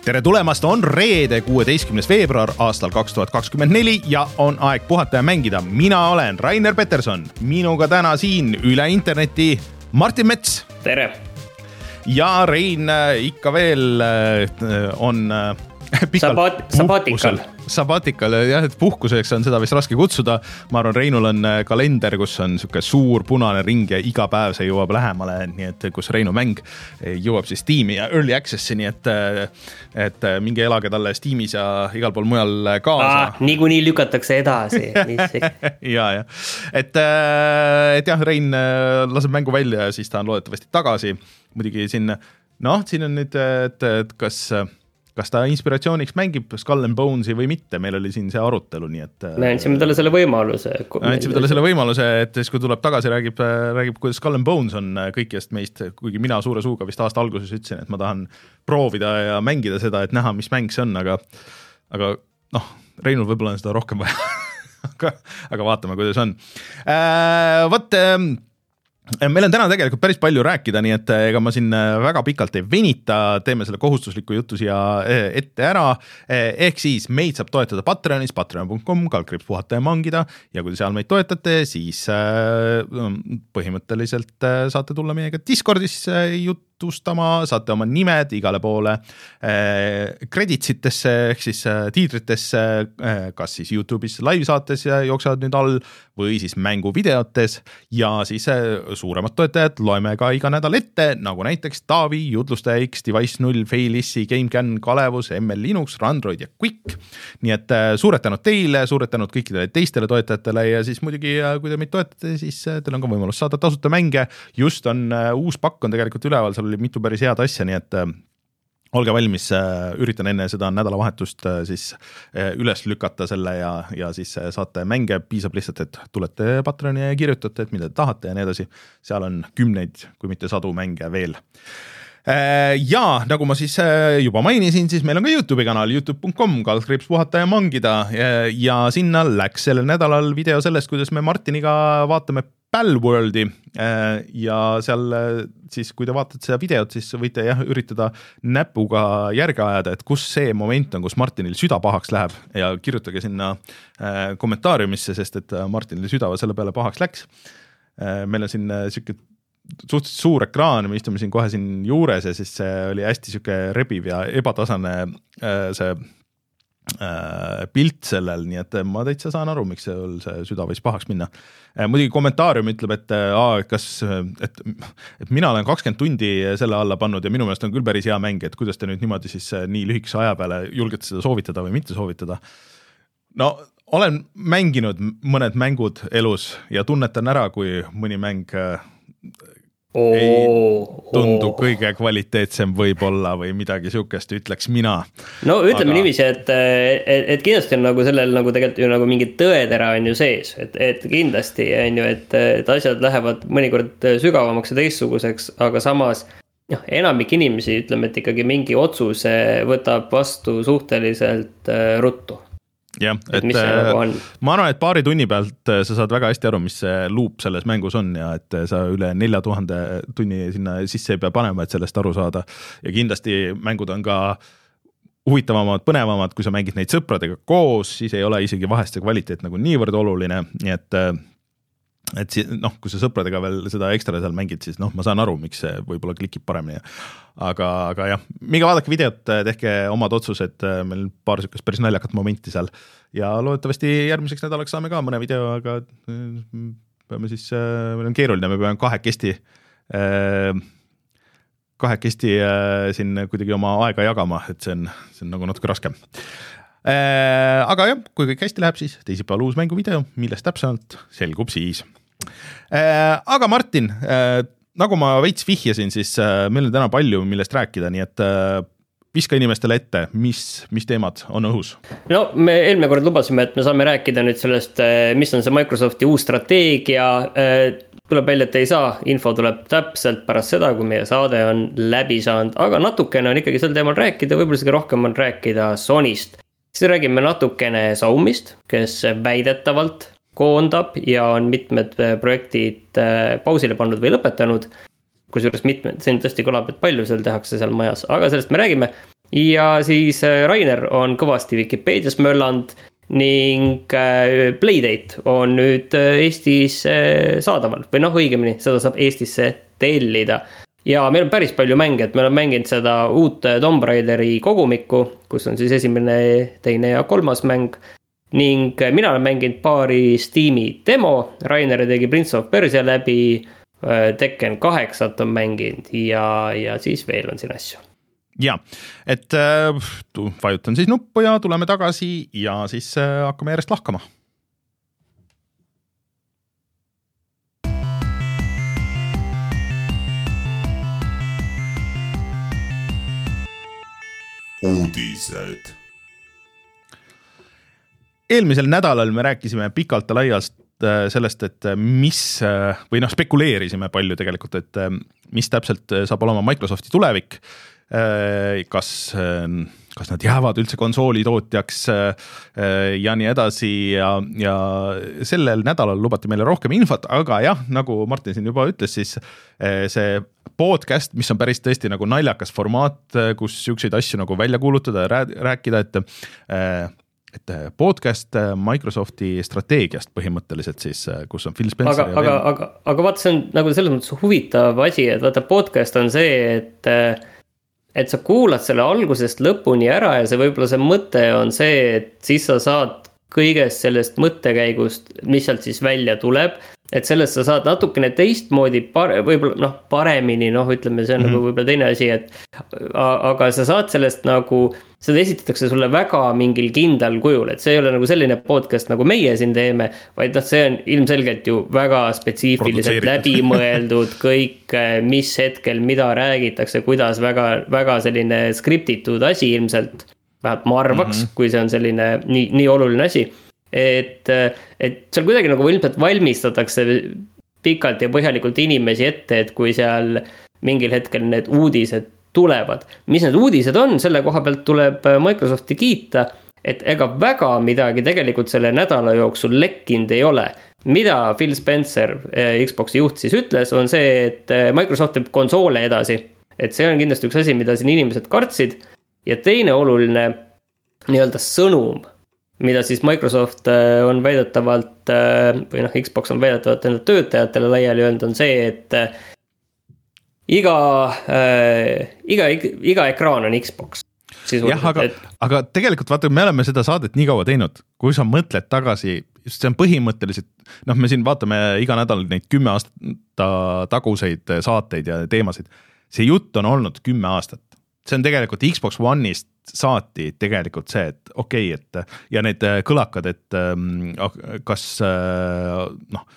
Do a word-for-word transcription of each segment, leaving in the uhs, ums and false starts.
tere tulemast, on reede, kuueteistkümnes veebruar aastal kaks tuhat kakskümmend neli ja on aeg puhata ja mängida. Mina olen Rainer Peterson, minuga täna siin üle interneti Martin Mets. Tere! Ja Rein ikka veel on Sabat- sabatikal. Sabatikal, jah, et puhkuseks on seda vist raske kutsuda. Ma arvan, Reinul on kalender, kus on siuke suur punane ring ja iga päev see jõuab lähemale, nii et kus Reinu mäng jõuab siis Steam'i ja Early Access'i, nii et, et mingi elage talle Steam'is ja igal pool mujal kaasa. Ah, nii kuni lükatakse edasi. ja, ja. Et, et jah, Rein laseb mängu välja ja siis ta on loodetavasti tagasi. Muidugi siin, noh, siin on nüüd, et, et kas... kas ta inspiratsiooniks mängib Skull and Bonesi või mitte, meil oli siin see arutelu, nii et... Me andsime talle selle võimaluse. Me andsime talle selle võimaluse, et siis kui tuleb tagasi, räägib, räägib kuidas Skull and Bones on kõikidest meist, kuigi mina suure suuga vist aasta alguses ütlesin, et ma tahan proovida ja mängida seda, et näha, mis mäng see on, aga, aga noh, Reinul võib-olla on seda rohkem vaja, aga, aga vaatame, kuidas on. Äh, võt... Meil on täna tegelikult päris palju rääkida, nii et ega ma siin väga pikalt ei venita, teeme selle kohustusliku jutu siia ette ära, ehk siis meid saab toetada Patreonis, patreon punkt com, kaldkriips puhata ja mangida, ja kui te seal meid toetate, siis põhimõtteliselt saate tulla meiega Discordis jutustama, saate oma nimed igale poole kreditsitesse, ehk siis tiitritesse, kas siis YouTube'is live saates jooksevad nüüd all, või siis mänguvideotes, ja siis suuremad toetajad loeme ka iga nädal ette, nagu näiteks Taavi, Jutlustaja X, Device null, Failissi, GameCAN, Kalevus, M L Linux, Randroid ja Quick. Nii et suured tänud teile, suured tänud kõikidele teistele toetajatele ja siis muidugi, kui te meid toetate, siis teil on ka võimalus saada tasuta mänge. Just on uus pakk on tegelikult üleval, seal oli mitu päris head asja, nii et olge valmis, üritan enne seda nädalavahetust siis üles lükata selle ja, ja siis saate mänge, piisab lihtsalt, et tulete Patreoni ja kirjutate, et mida te tahate ja nii edasi. Seal on kümneid, kui mitte sadu mänge veel. Ja nagu ma siis juba mainisin, siis meil on ka YouTube'i kanal youtube punkt com, kaldkriips puhata ja mangida ja sinna läks sellel nädalal video sellest, kuidas me Martiniga vaatame Palworldi ja seal siis, kui te vaatate seda videot, siis võite jah, üritada näpuga järge ajada, et kus see moment on, kus Martinil süda pahaks läheb ja kirjutage sinna kommentaariumisse, sest et Martinil süda selle peale pahaks läks. Meil on siin siuke suhteliselt suur ekraan, me istume siin kohe siin juures ja siis see oli hästi siuke rebiv ja ebatasane see pilt sellel, nii et ma täitsa saan aru, miks see, see süda võis pahaks minna. Muidugi kommentaarium ütleb, et, aa, kas, et, et mina olen kakskümmend tundi selle alla pannud ja minu meelest on küll päris hea mäng, et kuidas te nüüd niimoodi siis nii lühikese aja peale julgete seda soovitada või mitte soovitada. No, olen mänginud mõned mängud elus ja tunnetan ära, kui mõni mäng Oh, ei tundu oh. kõige kvaliteetsem võib-olla või midagi siukest, ütleks mina. No ütleme Aga... niiviisi, et, et, et kindlasti on nagu sellel nagu tegelikult ju nagu mingi tõetera on ju sees, et, et kindlasti on ju, et, et asjad lähevad mõnikord sügavamaks ja teistsuguseks, aga samas noh, enamik inimesi ütleme, et ikkagi mingi otsuse võtab vastu suhteliselt ruttu. jah, et, et nagu ma arvan, et paari tunni pealt sa saad väga hästi aru, mis see loop selles mängus on ja et sa üle nelja tuhande tunni sinna sisse ei pea panema, et sellest aru saada ja kindlasti mängud on ka huvitavamad, põnevamad, kui sa mängid neid sõpradega koos, siis ei ole isegi vahest see kvaliteet nagu niivõrd oluline, nii et et noh, kui sa sõpradega veel seda ekstra seal mängid, siis noh, ma saan aru, miks see võib-olla klikib paremini. Aga, aga jah, minge vaadake videot, tehke omad otsused, meil paar sükast päris naljakat momenti seal ja loodetavasti järgmiseks nädalaks saame ka mõne video, aga peame siis, meil on keeruline, me peame kahekesti kahekesti siin kuidagi oma aega jagama, et see on, see on nagu natuke raskem. Aga jah, kui kõik hästi läheb, siis teisipäeval uus mänguvideo, millest täpsemalt selgub siis. Aga Martin, nagu ma veits vihjasin, siis meil on täna palju, millest rääkida, nii et viska inimestele ette, mis, mis teemad on õhus? No me eelmine kord lubasime, et me saame rääkida nüüd sellest, mis on see Microsofti uus strateegia, tuleb välja, et ei saa, info tuleb täpselt pärast seda, kui meie saade on läbi saanud, aga natukene on ikkagi sel teemal rääkida, võib-olla isegi rohkem on rääkida Sonyst. Siis räägime natukene Xiaomist, kes väidetavalt koondab ja on mitmed projektid pausile pannud või lõpetanud, kusjuures mitmed, see tõesti kõlab, et palju seal tehakse seal majas, aga sellest me räägime. ja siis Rainer on kõvasti Vikipeedias möllanud ning Playdate on nüüd Eestis saadaval või noh, õigemini seda saab Eestisse tellida ja meil on päris palju mänge, et me oleme mänginud seda uut Tomb Raideri kogumikku, kus on siis esimene, teine ja kolmas mäng ning mina olen mänginud paari Steam'i demo, Rainer tegi Prince of Persia läbi, Tekken kaheksat on mänginud ja, ja siis veel on siin asju. Ja, et äh, vajutan siis nuppu ja tuleme tagasi ja siis äh, hakkame järjest lahkama. Uudised. Eelmisel nädalal me rääkisime pikalt ja laiast sellest, et mis, või noh, spekuleerisime palju tegelikult, et mis täpselt saab olema Microsofti tulevik, kas, kas nad jäävad üldse konsoolitootjaks ja nii edasi ja, ja sellel nädalal lubati meile rohkem infot, aga jah, nagu Martin siin juba ütles, siis see podcast, mis on päris tõesti nagu naljakas formaat, kus siukseid asju nagu välja kuulutada ja rääkida, et et podcast Microsofti strateegiast põhimõtteliselt siis, kus on Phil Spencer. Aga, aga, aga, aga vaata, see on nagu selles mõttes huvitav asi, et vaata podcast on see, et, et sa kuulad selle algusest lõpuni ära ja see võib-olla see mõte on see, et siis sa saad kõigest sellest mõttekäigust, mis sealt siis välja tuleb, et sellest sa saad natukene teistmoodi pare, võib-olla noh, paremini, noh, ütleme, see on mm-hmm. nagu võib-olla teine asi, et aga sa saad sellest nagu, seda esitatakse sulle väga mingil kindlal kujul, et see ei ole nagu selline podcast, nagu meie siin teeme, vaid noh, see on ilmselgelt ju väga spetsiifiliselt läbimõeldud kõik, mis hetkel, mida räägitakse, kuidas väga, väga selline skriptitud asi ilmselt, vähemalt ma arvaks, mm-hmm. kui see on selline nii, nii oluline asi, et, et seal kuidagi nagu ilmselt valmistatakse pikalt ja põhjalikult inimesi ette, et kui seal mingil hetkel need uudised tulevad. Mis need uudised on, selle koha pealt tuleb Microsofti kiita, et ega väga midagi tegelikult selle nädala jooksul lekkinud ei ole. Mida Phil Spencer, Xboxi juht siis ütles, on see, et Microsoft teeb konsoole edasi. Et see on kindlasti üks asi, mida siin inimesed kartsid. Ja teine oluline nii-öelda sõnum, mida siis Microsoft on väidetavalt, või noh, Xbox on väidetavalt enda töötajatele laiali öelnud, on see, et Iga, äh, iga, iga ekraan on Xbox. Jah, aga, et... aga tegelikult vaata, me oleme seda saadet nii kaua teinud, kui sa mõtled tagasi, see on põhimõtteliselt, noh, me siin vaatame iga nädal neid kümme aasta taguseid saateid ja teemasid. See jutt on olnud kümme aastat. See on tegelikult Xbox One'ist saati tegelikult see, et okei, okay, et ja need kõlakad, et kas noh,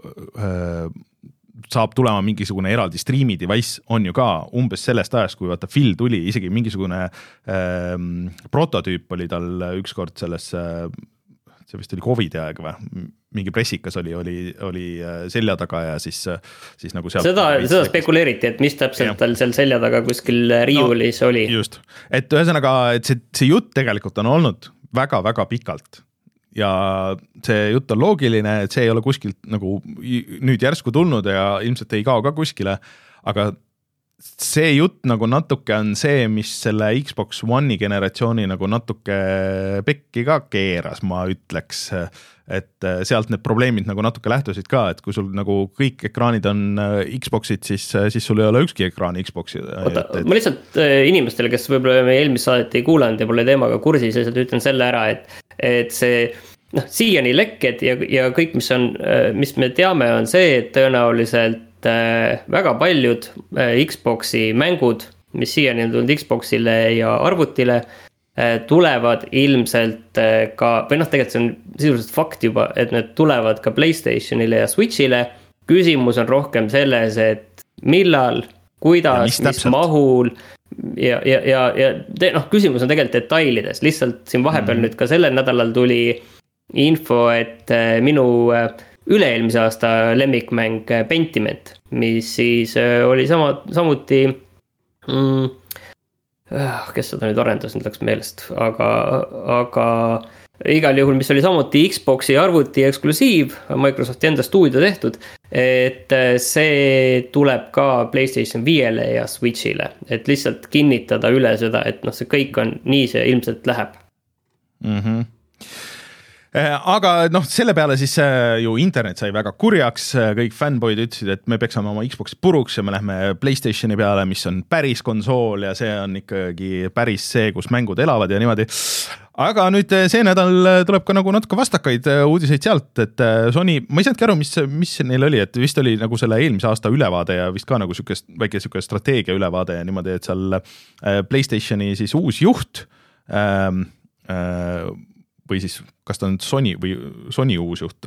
saab tulema mingisugune eraldi streami device on ju ka umbes sellest ajast, kui vaata Phil tuli, isegi mingisugune ähm, prototüüp oli tal ükskord selles, see vist oli Covidi aeg või, mingi pressikas oli, oli, oli selja taga ja siis, siis nagu sealt seda, seda spekuleeriti, et mis täpselt ja. Tal seal selja taga kuskil riiulis no, oli. Just, et ühesõnaga, et see, see jutt tegelikult on olnud väga-väga pikalt. Ja see jutt on loogiline, et see ei ole kuskilt nagu nüüd järsku tulnud ja ilmselt ei kao ka kuskile, aga see jutt nagu natuke on see, mis selle Xbox One'i generatsiooni nagu natuke pekki ka keeras, ma ütleks, et sealt need probleemid nagu natuke lähtusid ka, et kui sul nagu kõik ekraanid on Xboxid, siis, siis sul ei ole ükski ekraan Xboxi. Oota, et... ma lihtsalt inimestele, kes võib-olla meie eelmist saadet ei kuulanud ja pole teemaga kursis, ja lihtsalt ütlen selle ära, et, et see noh, siiani lekked ja, ja kõik, mis on, mis me teame, on see, et tõenäoliselt väga paljud Xboxi mängud, mis siiani on tulnud Xboxile ja arvutile, tulevad ilmselt ka, või noh, tegelikult see on sisuliselt fakt juba, et need tulevad ka PlayStationile ja Switchile. Küsimus on rohkem selles, et millal, kuidas, mis mahul ja, ja, ja, ja noh, küsimus on tegelikult detailides. Lihtsalt siin vahepeal mm. nüüd ka sellel nädalal tuli info, et minu üle-eelmise aasta lemmikmäng Pentiment, mis siis oli sama, samuti mm, kes seda nüüd arendas, nüüd läks meelest, aga, aga igal juhul, mis oli samuti Xboxi arvuti eksklusiiv, Microsofti enda stuudio tehtud, et see tuleb ka PlayStation viiele ja Switchile, et lihtsalt kinnitada üle seda, et noh, see kõik on nii, see ilmselt läheb. Mhm. Aga noh, selle peale siis ju internet sai väga kurjaks, kõik fanboyd ütlesid, et me peksame oma Xboxi puruks ja me lähme PlayStationi peale, mis on päris konsool ja see on ikkagi päris see, kus mängud elavad ja niimoodi. Aga nüüd see nädal tuleb ka nagu natuke vastakaid uudiseid sealt, et Sony, ma ei saanudki aru, mis, mis neil oli, et vist oli nagu selle eelmise aasta ülevaade ja vist ka nagu sükest, väike süke strateegia ülevaade ja niimoodi, et seal PlayStationi siis uus juht ähm, äh, või siis kas ta on Sony või Sony uus juht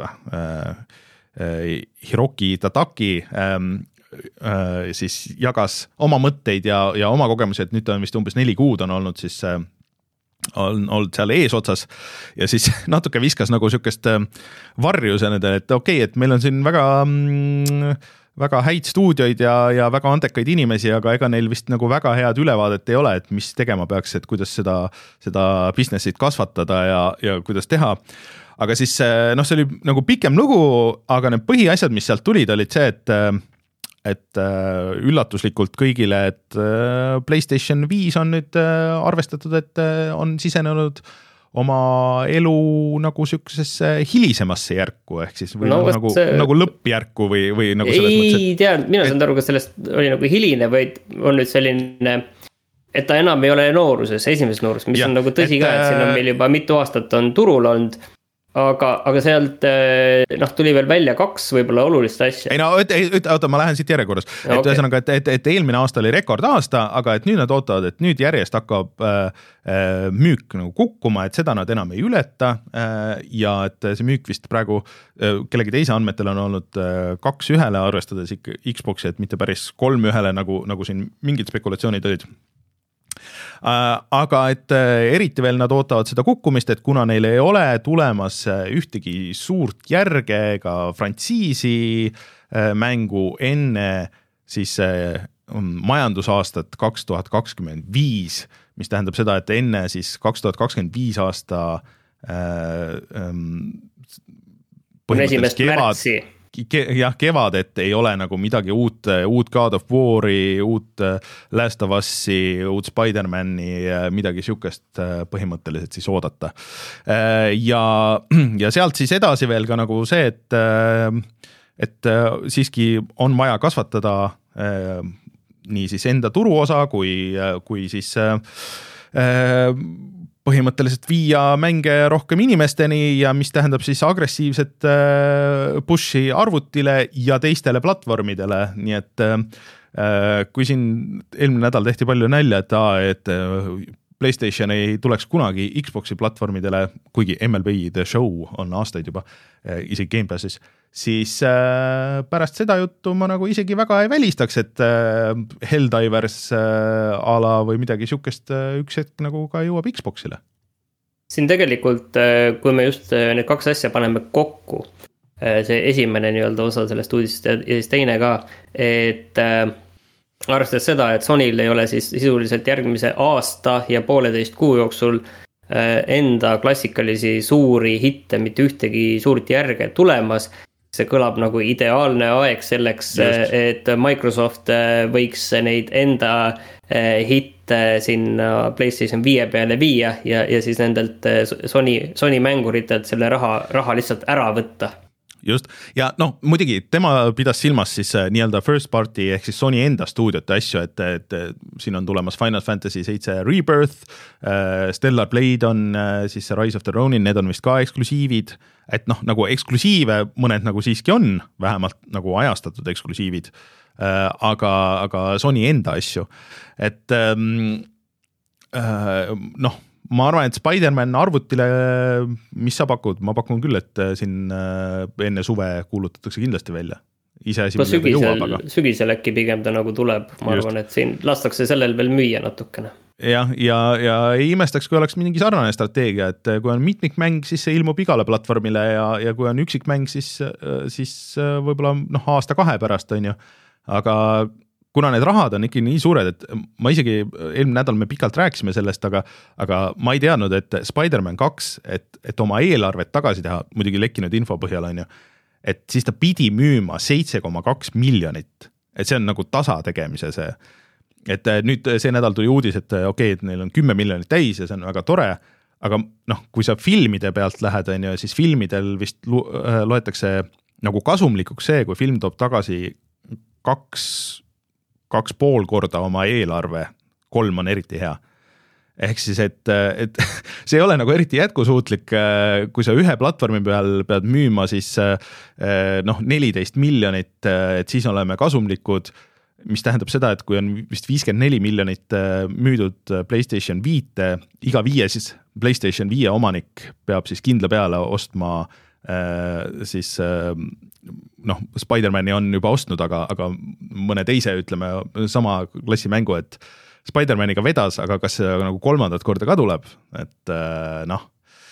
või? Hiroki Tataki ähm, äh, siis jagas oma mõtteid ja, ja oma kogemusi, et nüüd ta on vist umbes neli kuud on olnud siis äh, on olnud seal ees otsas ja siis natuke viskas nagu sükest varju nendele, et okei okay,, et meil on siin väga mm, väga häid stuudioid ja, ja väga antekaid inimesi, aga ega neil vist nagu väga head ülevaadet ei ole, et mis tegema peaks, et kuidas seda, seda businessit kasvatada ja, ja kuidas teha. Aga siis noh, see oli nagu pikem lugu, aga need põhiasjad, mis sealt tulid, olid see, et et üllatuslikult kõigile, et PlayStation viis on nüüd arvestatud, et on sisenenud oma elu nagu sükesesse hilisemasse järku, ehk siis või no, nagu, see... nagu lõppjärku või, või nagu selles ei mõttes, et... tea, mina saan aru, kas sellest oli nagu hiline, vaid on nüüd selline, et ta enam ei ole nooruses, esimeses nooruses, mis ja, on nagu tõsi et, ka, et siin on meil juba mitu aastat on turul olnud, aga, aga sealt noh, tuli veel välja kaks võib-olla olulist asja. Ei no, oota, ma lähen siit järjekorras. Et okay. Ühesõnaga, et, et, et eelmine aasta oli rekordaasta, aga et nüüd nad ootavad, et nüüd järjest hakkab äh, müük nagu kukkuma, et seda nad enam ei ületa äh, ja et see müük vist praegu äh, kellegi teise andmetel on olnud äh, kaks ühele, arvestades ikka Xboxi, et mitte päris kolm ühele, nagu, nagu siin mingid spekulatsioonid olid. Aga et eriti veel nad ootavad seda kukkumist, et kuna neil ei ole tulemas ühtegi suurt järge ega frantsiisi mängu enne siis majandusaastat kaks tuhat kakskümmend viis, mis tähendab seda, et enne siis kaks tuhat kakskümmend viis aasta põhimõtteliselt kevad, Ke, jah, kevad, et ei ole nagu midagi uut, uut God of War'i, uut Last of Us'i, uut Spider-Mani, midagi sükest põhimõtteliselt siis oodata. Ja, ja sealt siis edasi veel ka nagu see, et, et siiski on vaja kasvatada nii siis enda turuosa kui, kui siis põhimõtteliselt viia mänge rohkem inimesteni ja mis tähendab siis agressiivset pushi arvutile ja teistele platvormidele, nii et kui siin eelmine nädal tehti palju nälja, et, et PlayStation ei tuleks kunagi Xboxi platvormidele, kuigi M L B The Show on aastaid juba isegi Game Passis, siis pärast seda juttu ma nagu isegi väga ei välistaks, et Helldivers ala või midagi sükest üks hetk nagu ka jõuab Xboxile. Siin tegelikult, kui me just need kaks asja paneme kokku, see esimene nii-öelda osa sellest uudisest ja siis teine ka, et arvestades seda, et Sonyl ei ole siis sisuliselt järgmise aasta ja pooleteist kuu jooksul enda klassikalisi suuri hitte, mitte ühtegi suurt järge tulemas, see kõlab nagu ideaalne aeg selleks, just. Et Microsoft võiks neid enda hitte sinna PlayStation viie peale viia ja, ja siis nendelt Sony, Sony mänguritelt selle raha, raha lihtsalt ära võtta. Just, ja noh, muidugi tema pidas silmas siis nii-öelda first party ehk siis Sony enda stuudiote asju, et, et siin on tulemas Final Fantasy seitse Rebirth, Stellar Blade on siis Rise of the Ronin, need on vist ka eksklusiivid, et noh, nagu eksklusiive mõned nagu siiski on, vähemalt nagu ajastatud eksklusiivid, aga, aga Sony enda asju, et noh, ma arvan, et Spider-Man arvutile, mis sa pakud? Ma pakun küll, et siin enne suve kuulutatakse kindlasti välja. Ise asi, sügisel, jõuab, aga... sügisel äkki pigem ta nagu tuleb. Ma Just. arvan, et siin lastakse sellel veel müüa natukene. Jah, ja, ja ei imestaks, kui oleks mingi sarnane strateegia, et kui on mitmikmäng, siis see ilmub igale platvormile ja, ja kui on üksikmäng, siis, siis võib-olla noh, aasta kahe pärast on ju. Aga kuna need rahad on ikka nii suured, et ma isegi eelmine nädal me pikalt rääkisime sellest, aga, aga ma ei teadnud, et Spider-Man kaks, et, et oma eelarvet tagasi teha, muidugi lekkinud info põhjal on ju, et siis ta pidi müüma seitse koma kaks miljonit, et see on nagu tasa tegemise see. Et nüüd see nädal tuli uudis, et okei, okay, et neil on kümme miljonit täis ja see on väga tore, aga noh, kui sa filmide pealt lähed, on ju, siis filmidel vist loetakse nagu kasumlikuks see, kui film toob tagasi kaks, kaks pool korda oma eelarve, kolm on eriti hea. Ehk siis, et, et see ei ole nagu eriti jätkusuutlik, kui sa ühe platvormi peal pead müüma siis noh, neliteist miljonit, et siis oleme kasumlikud, mis tähendab seda, et kui on vist viiskümmend neli miljonit müüdud PlayStation viite, iga viie siis PlayStation viie omanik peab siis kindla peale ostma siis noh, Spider-Mani on juba ostnud, aga, aga mõne teise, ütleme, sama klassi mängu, et Spider-Maniga vedas, aga kas see nagu kolmandat korda ka tuleb, et noh,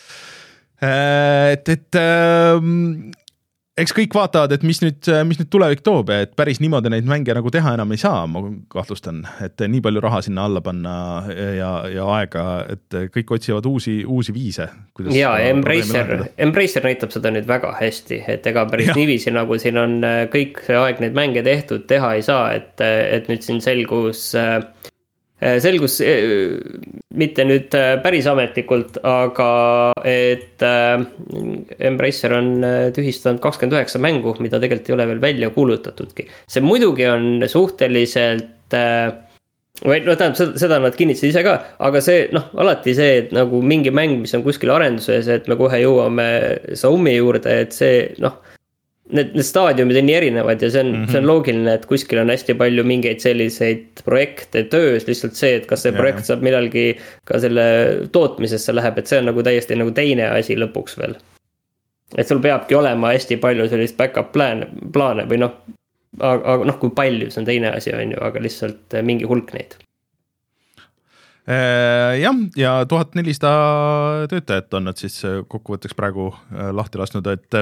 et, et eks kõik vaatavad, et mis nüüd, mis nüüd tulevik toob, et päris niimoodi neid mänge nagu teha enam ei saa, ma kahtlustan, et nii palju raha sinna alla panna ja, ja aega, et kõik otsivad uusi, uusi viise. Ja Embracer, Embracer näitab seda nüüd väga hästi, et ega päris ja. Niiviisi nagu siin on kõik see aeg neid mänge tehtud, teha ei saa, et, et nüüd siin selgus selgus mitte nüüd päris ametlikult, aga et Embracer on tühistanud kakskümmend üheksa mängu, mida tegelikult ei ole veel välja kuulutatudki. See muidugi on suhteliselt, või no tähendab, seda nad kinnitasid ise ka, aga see, noh, alati see, et nagu mingi mäng, mis on kuskil arenduses, et me kohe jõuame Saumi juurde, et see, noh, Need, need staadiumid on nii erinevad ja see on, mm -hmm. see on loogiline, et kuskil on hästi palju mingeid selliseid projekte töös, lihtsalt see, et kas see ja. projekt saab millalgi ka selle tootmisesse läheb, et see on nagu täiesti nagu teine asi lõpuks veel. Et sul peabki olema hästi palju sellist backup plaane, plaane või noh, aga, aga noh, kui palju, see on teine asi, on ju, aga lihtsalt mingi hulk neid. Jah, ja tuhat nelisada töötajat on nad siis kokkuvõtteks praegu lahti lasknud, et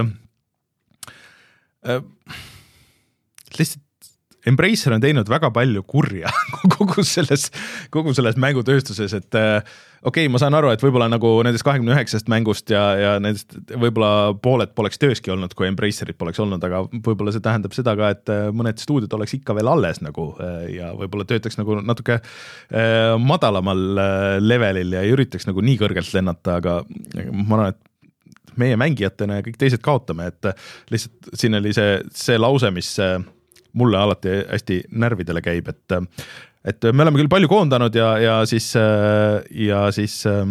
lihtsalt Embracer on teinud väga palju kurja kogu selles, kogu selles mängutööstuses, et okei, okay, ma saan aru, et võib-olla nagu nendest kahekümne üheksast mängust ja, ja nendest võib-olla pooled poleks tööski olnud, kui Embracerit poleks olnud, aga võib-olla see tähendab seda ka, et mõned stuudiod oleks ikka veel alles nagu ja võib-olla töötaks nagu natuke madalamal levelil ja ei üritaks nagu nii kõrgelt lennata, aga ma arvan, et meie mängijatena ja kõik teised kaotame, et lihtsalt siin oli see, see lause, mis mulle alati hästi närvidele käib, et, et me oleme küll palju koondanud ja, ja siis, ja siis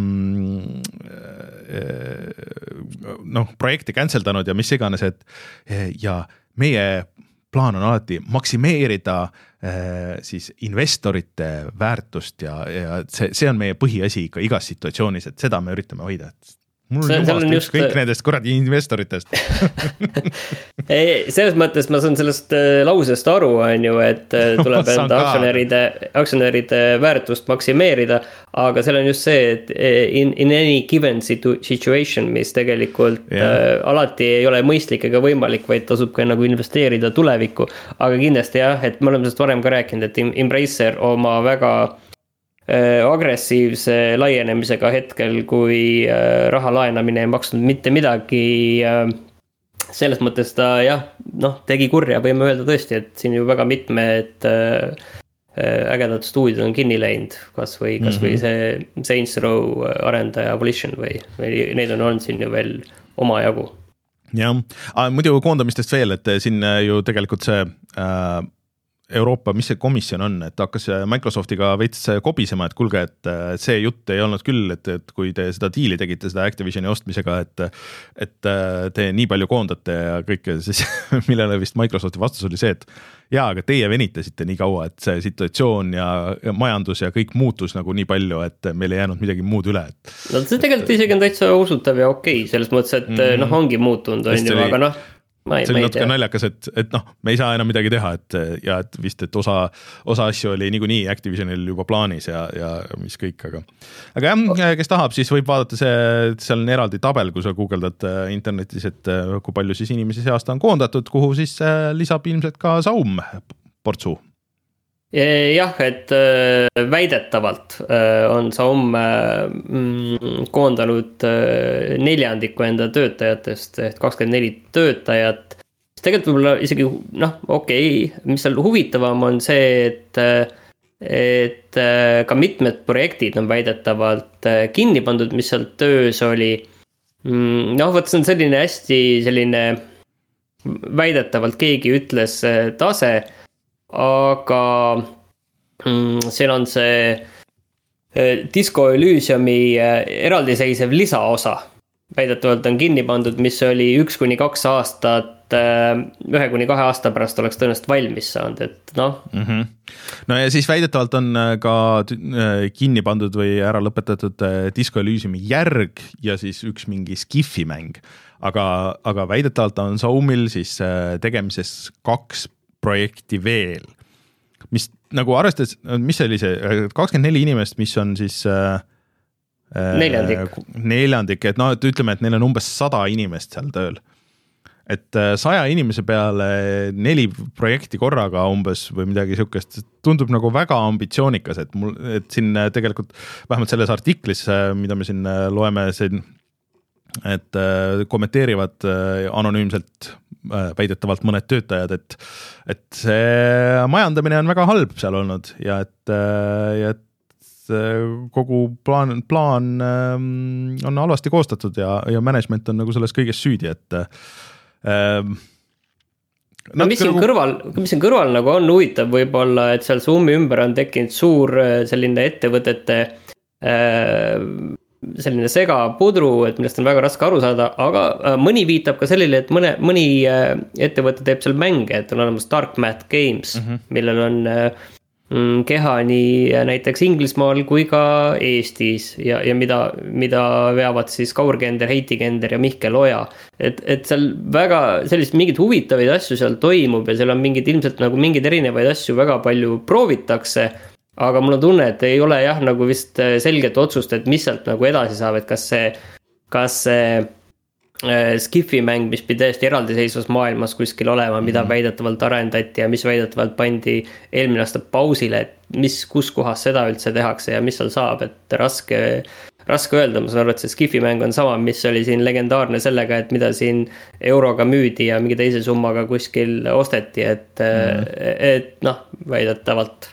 noh, projekti canceldanud ja mis iganes, et ja meie plaan on alati maksimeerida siis investorite väärtust ja, ja see, see on meie põhiasi ikka igas situatsioonis, et seda me üritame hoida, et mul on jumast just kõik nendest kuradi investoritest. Ei, selles mõttes ma saan sellest lausest aru, on ju, et tuleb enda aktsionäride, aktsionäride väärtust maksimeerida, aga seal on just see, et in, in any given situation, mis tegelikult yeah. äh, alati ei ole mõistlik ega võimalik, vaid tasub ka nagu investeerida tulevikku, aga kindlasti jah, et me oleme sellest varem ka rääkinud, et Embracer oma väga agressiivse laienemisega hetkel, kui raha laenamine ei maksnud mitte midagi, selles mõttes ta jah, noh, tegi kurja, võime öelda tõesti, et siin ju väga mitmed ägedad stuudiod on kinni läinud, kas või, kas või see Saints Row arendaja Volition või, või neid on olnud siin ju veel oma jagu. Jah, muidu koondamistest veel, et siin ju tegelikult see äh, Euroopa, mis see komisjon on, et hakkas Microsoftiga veits kobisema, et kulge, et see jutt ei olnud küll, et, et kui te seda diili tegite, seda Activisioni ostmisega, et, et te nii palju koondate ja kõike, siis millele vist Microsofti vastus oli see, et jaa, aga teie venitasite nii kaua, et see situatsioon ja majandus ja kõik muutus nagu nii palju, et meil ei jäänud midagi muud üle. Et... No see tegelikult isegi on täitsa usutav ja okei, selles mõttes, et mm-hmm. noh, ongi muutunud, on ju, aga noh, Ma ei, see on natuke naljakas, et, et noh, me ei saa enam midagi teha, et ja et vist, et osa, osa asju oli niikuinii Activisionil juba plaanis ja, ja mis kõik, aga aga jah, kes tahab, siis võib vaadata see, seal on eraldi tabel, kui sa guugeldad internetis, et kui palju siis inimesi see aasta on koondatud, kuhu siis lisab ilmselt ka Saum portsu. jah, et väidetavalt on Saum koondanud neljandiku enda töötajatest ehk kakskümmend neli töötajat. Tegelikult võib-olla isegi, noh, okei, okay, mis seal huvitavam on see, et, et ka mitmed projektid on väidetavalt kinni pandud, mis seal töös oli. Noh, võt see on selline hästi selline väidetavalt keegi ütles tase, aga siin on see Disco Elysiumi eraldiseisev lisaosa. Väidetavalt on kinni pandud, mis oli üks kuni kaks aastat, ühe kuni kahe aasta pärast oleks tõenäoliselt valmis saanud, et noh. Mm-hmm. No ja siis väidetavalt on ka kinni pandud või ära lõpetatud Disco Elysiumi järg ja siis üks mingi Skifi mäng. Aga, aga väidetavalt on Saumil siis tegemises kaks projekti veel, mis nagu arvestades, mis oli see kakskümmend neli inimest, mis on siis äh, neljandik. neljandik, et no et ütleme, et neil on umbes sada inimest seal tööl. Et saja inimese peale neli projekti korraga umbes või midagi siukest, tundub nagu väga ambitsioonikas, et, mul, et siin tegelikult vähemalt selles artiklis, mida me siin loeme, siin, et kommenteerivad anonüümselt väidetavalt mõned töötajad, et, et see majandamine on väga halb seal olnud ja et, ja et kogu plaan, plaan on halvasti koostatud ja, ja management on nagu selles kõiges süüdi, et ähm, no mis siin nagu... kõrval, mis siin kõrval nagu on huvitav võib-olla, et seal Saumi ümber on tekkinud suur selline ettevõtete äh, selline segapudru, et millest on väga raske aru saada, aga mõni viitab ka sellele, et mõne, mõni ettevõte teeb seal mänge, et on olemas Dark Math Games, mm-hmm. millel on mm, keha nii näiteks Inglismaal kui ka Eestis ja, ja mida, mida veavad siis Kaur Kender, Heiti Kender ja Mihkel Oja. Et, et seal väga sellist mingid huvitavaid asju seal toimub ja seal on mingid ilmselt nagu mingid erinevaid asju väga palju proovitakse, aga mul on tunne, et ei ole jah nagu vist selget otsust, et mis sealt nagu edasi saab, et kas see, kas see äh, Skifi mäng, mis pidi täiesti eraldiseisvas maailmas kuskil olema, mida mm-hmm. väidetavalt arendati ja mis väidetavalt pandi eelmine aasta pausile, et mis, kus kohas seda üldse tehakse ja mis seal saab, et raske, raske öelda, ma saan aru, et see Skifi mäng on sama, mis oli siin legendaarne sellega, et mida siin euroga müüdi ja mingi teise summaga kuskil osteti, et, mm-hmm. et noh, väidetavalt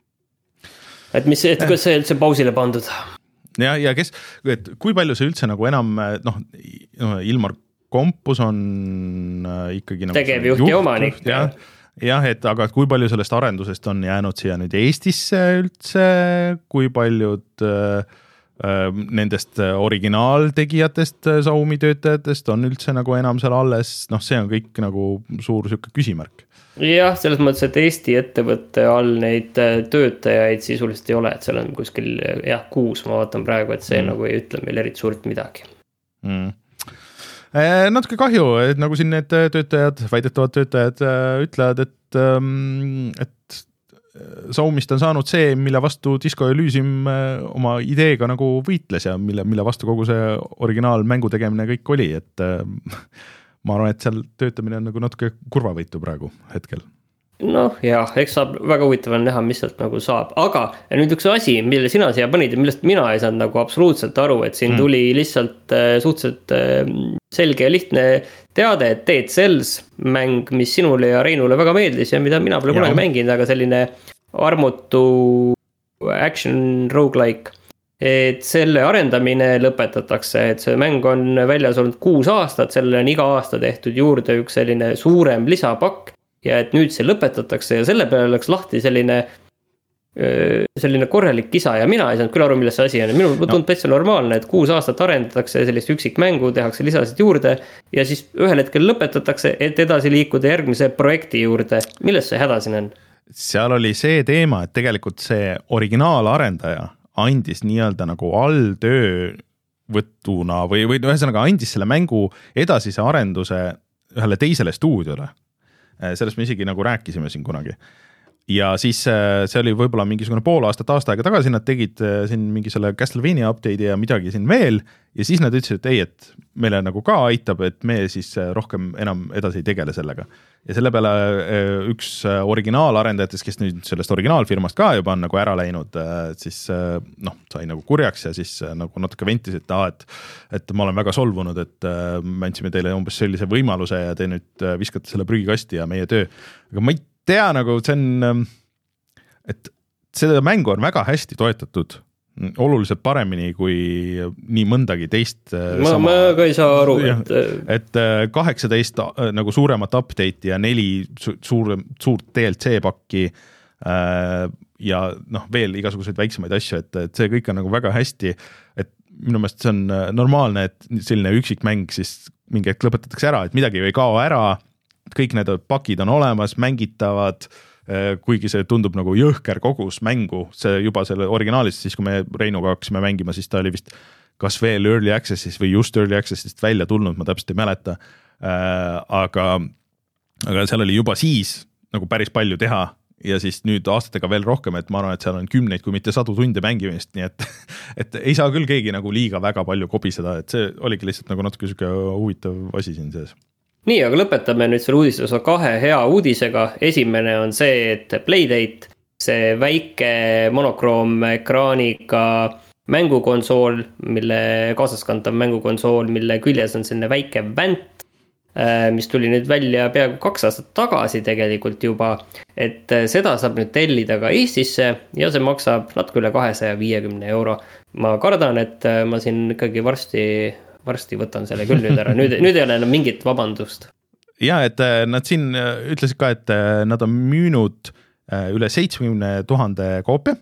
et mis, et kuidas see üldse pausile pandud? Ja, ja kes, et kui palju see üldse nagu enam, noh, Ilmar Kompus on ikkagi nagu tegevjuht ja omanik. Jah, ja, et aga kui palju sellest arendusest on jäänud siia nüüd Eestisse üldse, kui paljud äh, nendest originaaltegijatest Saumi töötajatest on üldse nagu enam seal alles, noh, see on kõik nagu suur sükke küsimärk. Jah, selles mõttes, et Eesti ettevõtte all neid töötajaid sisuliselt ei ole, et seal on kuskil jah, kuus, ma vaatan praegu, et see mm. nagu ei ütle meil eriti suurt midagi. Mm. Natuke kahju, et nagu siin need töötajad, väidetavad töötajad ütlevad, et, et Saumist on saanud see, mille vastu Disco Elysium oma ideega nagu võitles ja mille, mille vastu kogu see originaal mängu tegemine kõik oli, et ma arvan, et seal töötamine on nagu natuke kurvavõitu praegu hetkel. Noh, jah, eks saab väga huvitav näha, mis sealt nagu saab. Aga nüüd üks asi, mille sina siia panid ja millest mina ei saanud nagu absoluutselt aru, et siin mm. tuli lihtsalt äh, suhteliselt äh, selge ja lihtne teade, et Dead Cells mäng, mis sinule ja Reinule väga meeldis ja mida mina pole kunagi mänginud, aga selline armutu action roguelike, et selle arendamine lõpetatakse, et see mäng on väljas olnud kuus aastat, sellele on iga aasta tehtud juurde üks selline suurem lisapakk ja et nüüd see lõpetatakse ja selle peale läks lahti selline, selline korralik kisa ja mina ei saanud küll aru, milles see asi on. Minul tundub no. täitsa normaalne, et kuus aastat arendatakse sellist üksikmängu, tehakse lisasid juurde ja siis ühel hetkel lõpetatakse, et edasi liikuda järgmise projekti juurde. Milles see häda siin on? Seal oli see teema, et tegelikult see originaalarendaja andis nii-öelda nagu alltöövõtuna või, või ühesõnaga andis selle mängu edasise arenduse ühele teisele stuudiole. Sellest me isegi nagu rääkisime siin kunagi. ja siis see oli võib-olla mingisugune pool aastat, aasta aega tagasi, nad tegid siin mingi selle Castlevania update'i ja midagi siin veel ja siis nad ütlesid, et ei, et meile nagu ka aitab, et me siis rohkem enam edasi ei tegele sellega. Ja selle peale üks originaalarendajatest, kes nüüd sellest originaalfirmast ka juba on nagu ära läinud, siis noh, sai nagu kurjaks ja siis nagu natuke ventis, et, ah, et, et ma olen väga solvunud, et me andsime teile umbes sellise võimaluse ja te nüüd viskate selle prügikasti ja meie töö. Aga ma ei tea nagu, see on, et seda mängu on väga hästi toetatud, oluliselt paremini kui nii mõndagi teist ma, sama, ma ka ei saa aru et, et kaheksateist nagu suuremat update'i ja neli suur, suurt D L C pakki äh, ja noh, veel igasuguseid väiksemaid asju, et, et see kõik on nagu väga hästi, et minu meelest see on normaalne, et selline üksikmäng siis mingi hetk lõpetatakse ära, et midagi ei kao ära, kõik need pakid on olemas, mängitavad, kuigi see tundub nagu jõhker kogus mängu, see juba selle originaalist, siis kui me Reinuga hakkasime mängima, siis ta oli vist kas veel early access'is või just early access'ist välja tulnud, ma täpselt ei mäleta, aga, aga seal oli juba siis nagu päris palju teha ja siis nüüd aastatega veel rohkem, et ma arvan, et seal on kümneid, kui mitte sadu tunde mängimist, nii et, et ei saa küll keegi nagu liiga väga palju kobiseda, et see oligi lihtsalt nagu natuke siuke huvitav asi siin sees. Nii, aga lõpetame nüüd selle uudistusa kahe hea uudisega. Esimene on see, et Playdate, see väike monokroom ekraaniga mängukonsool, mille kaasaskantav mängukonsool, mille küljes on selline väike vänt, mis tuli nüüd välja peaaegu kaks aastat tagasi tegelikult juba, et seda saab nüüd tellida ka Eestisse ja see maksab natuke üle kahesaja viiekümne euro. Ma kardan, et ma siin ikkagi varsti... varsti võtan selle küll nüüd ära, nüüd, nüüd ei ole enam mingit vabandust. Ja, et nad siin ütlesid ka, et nad on müünud üle seitsmekümne tuhande koopia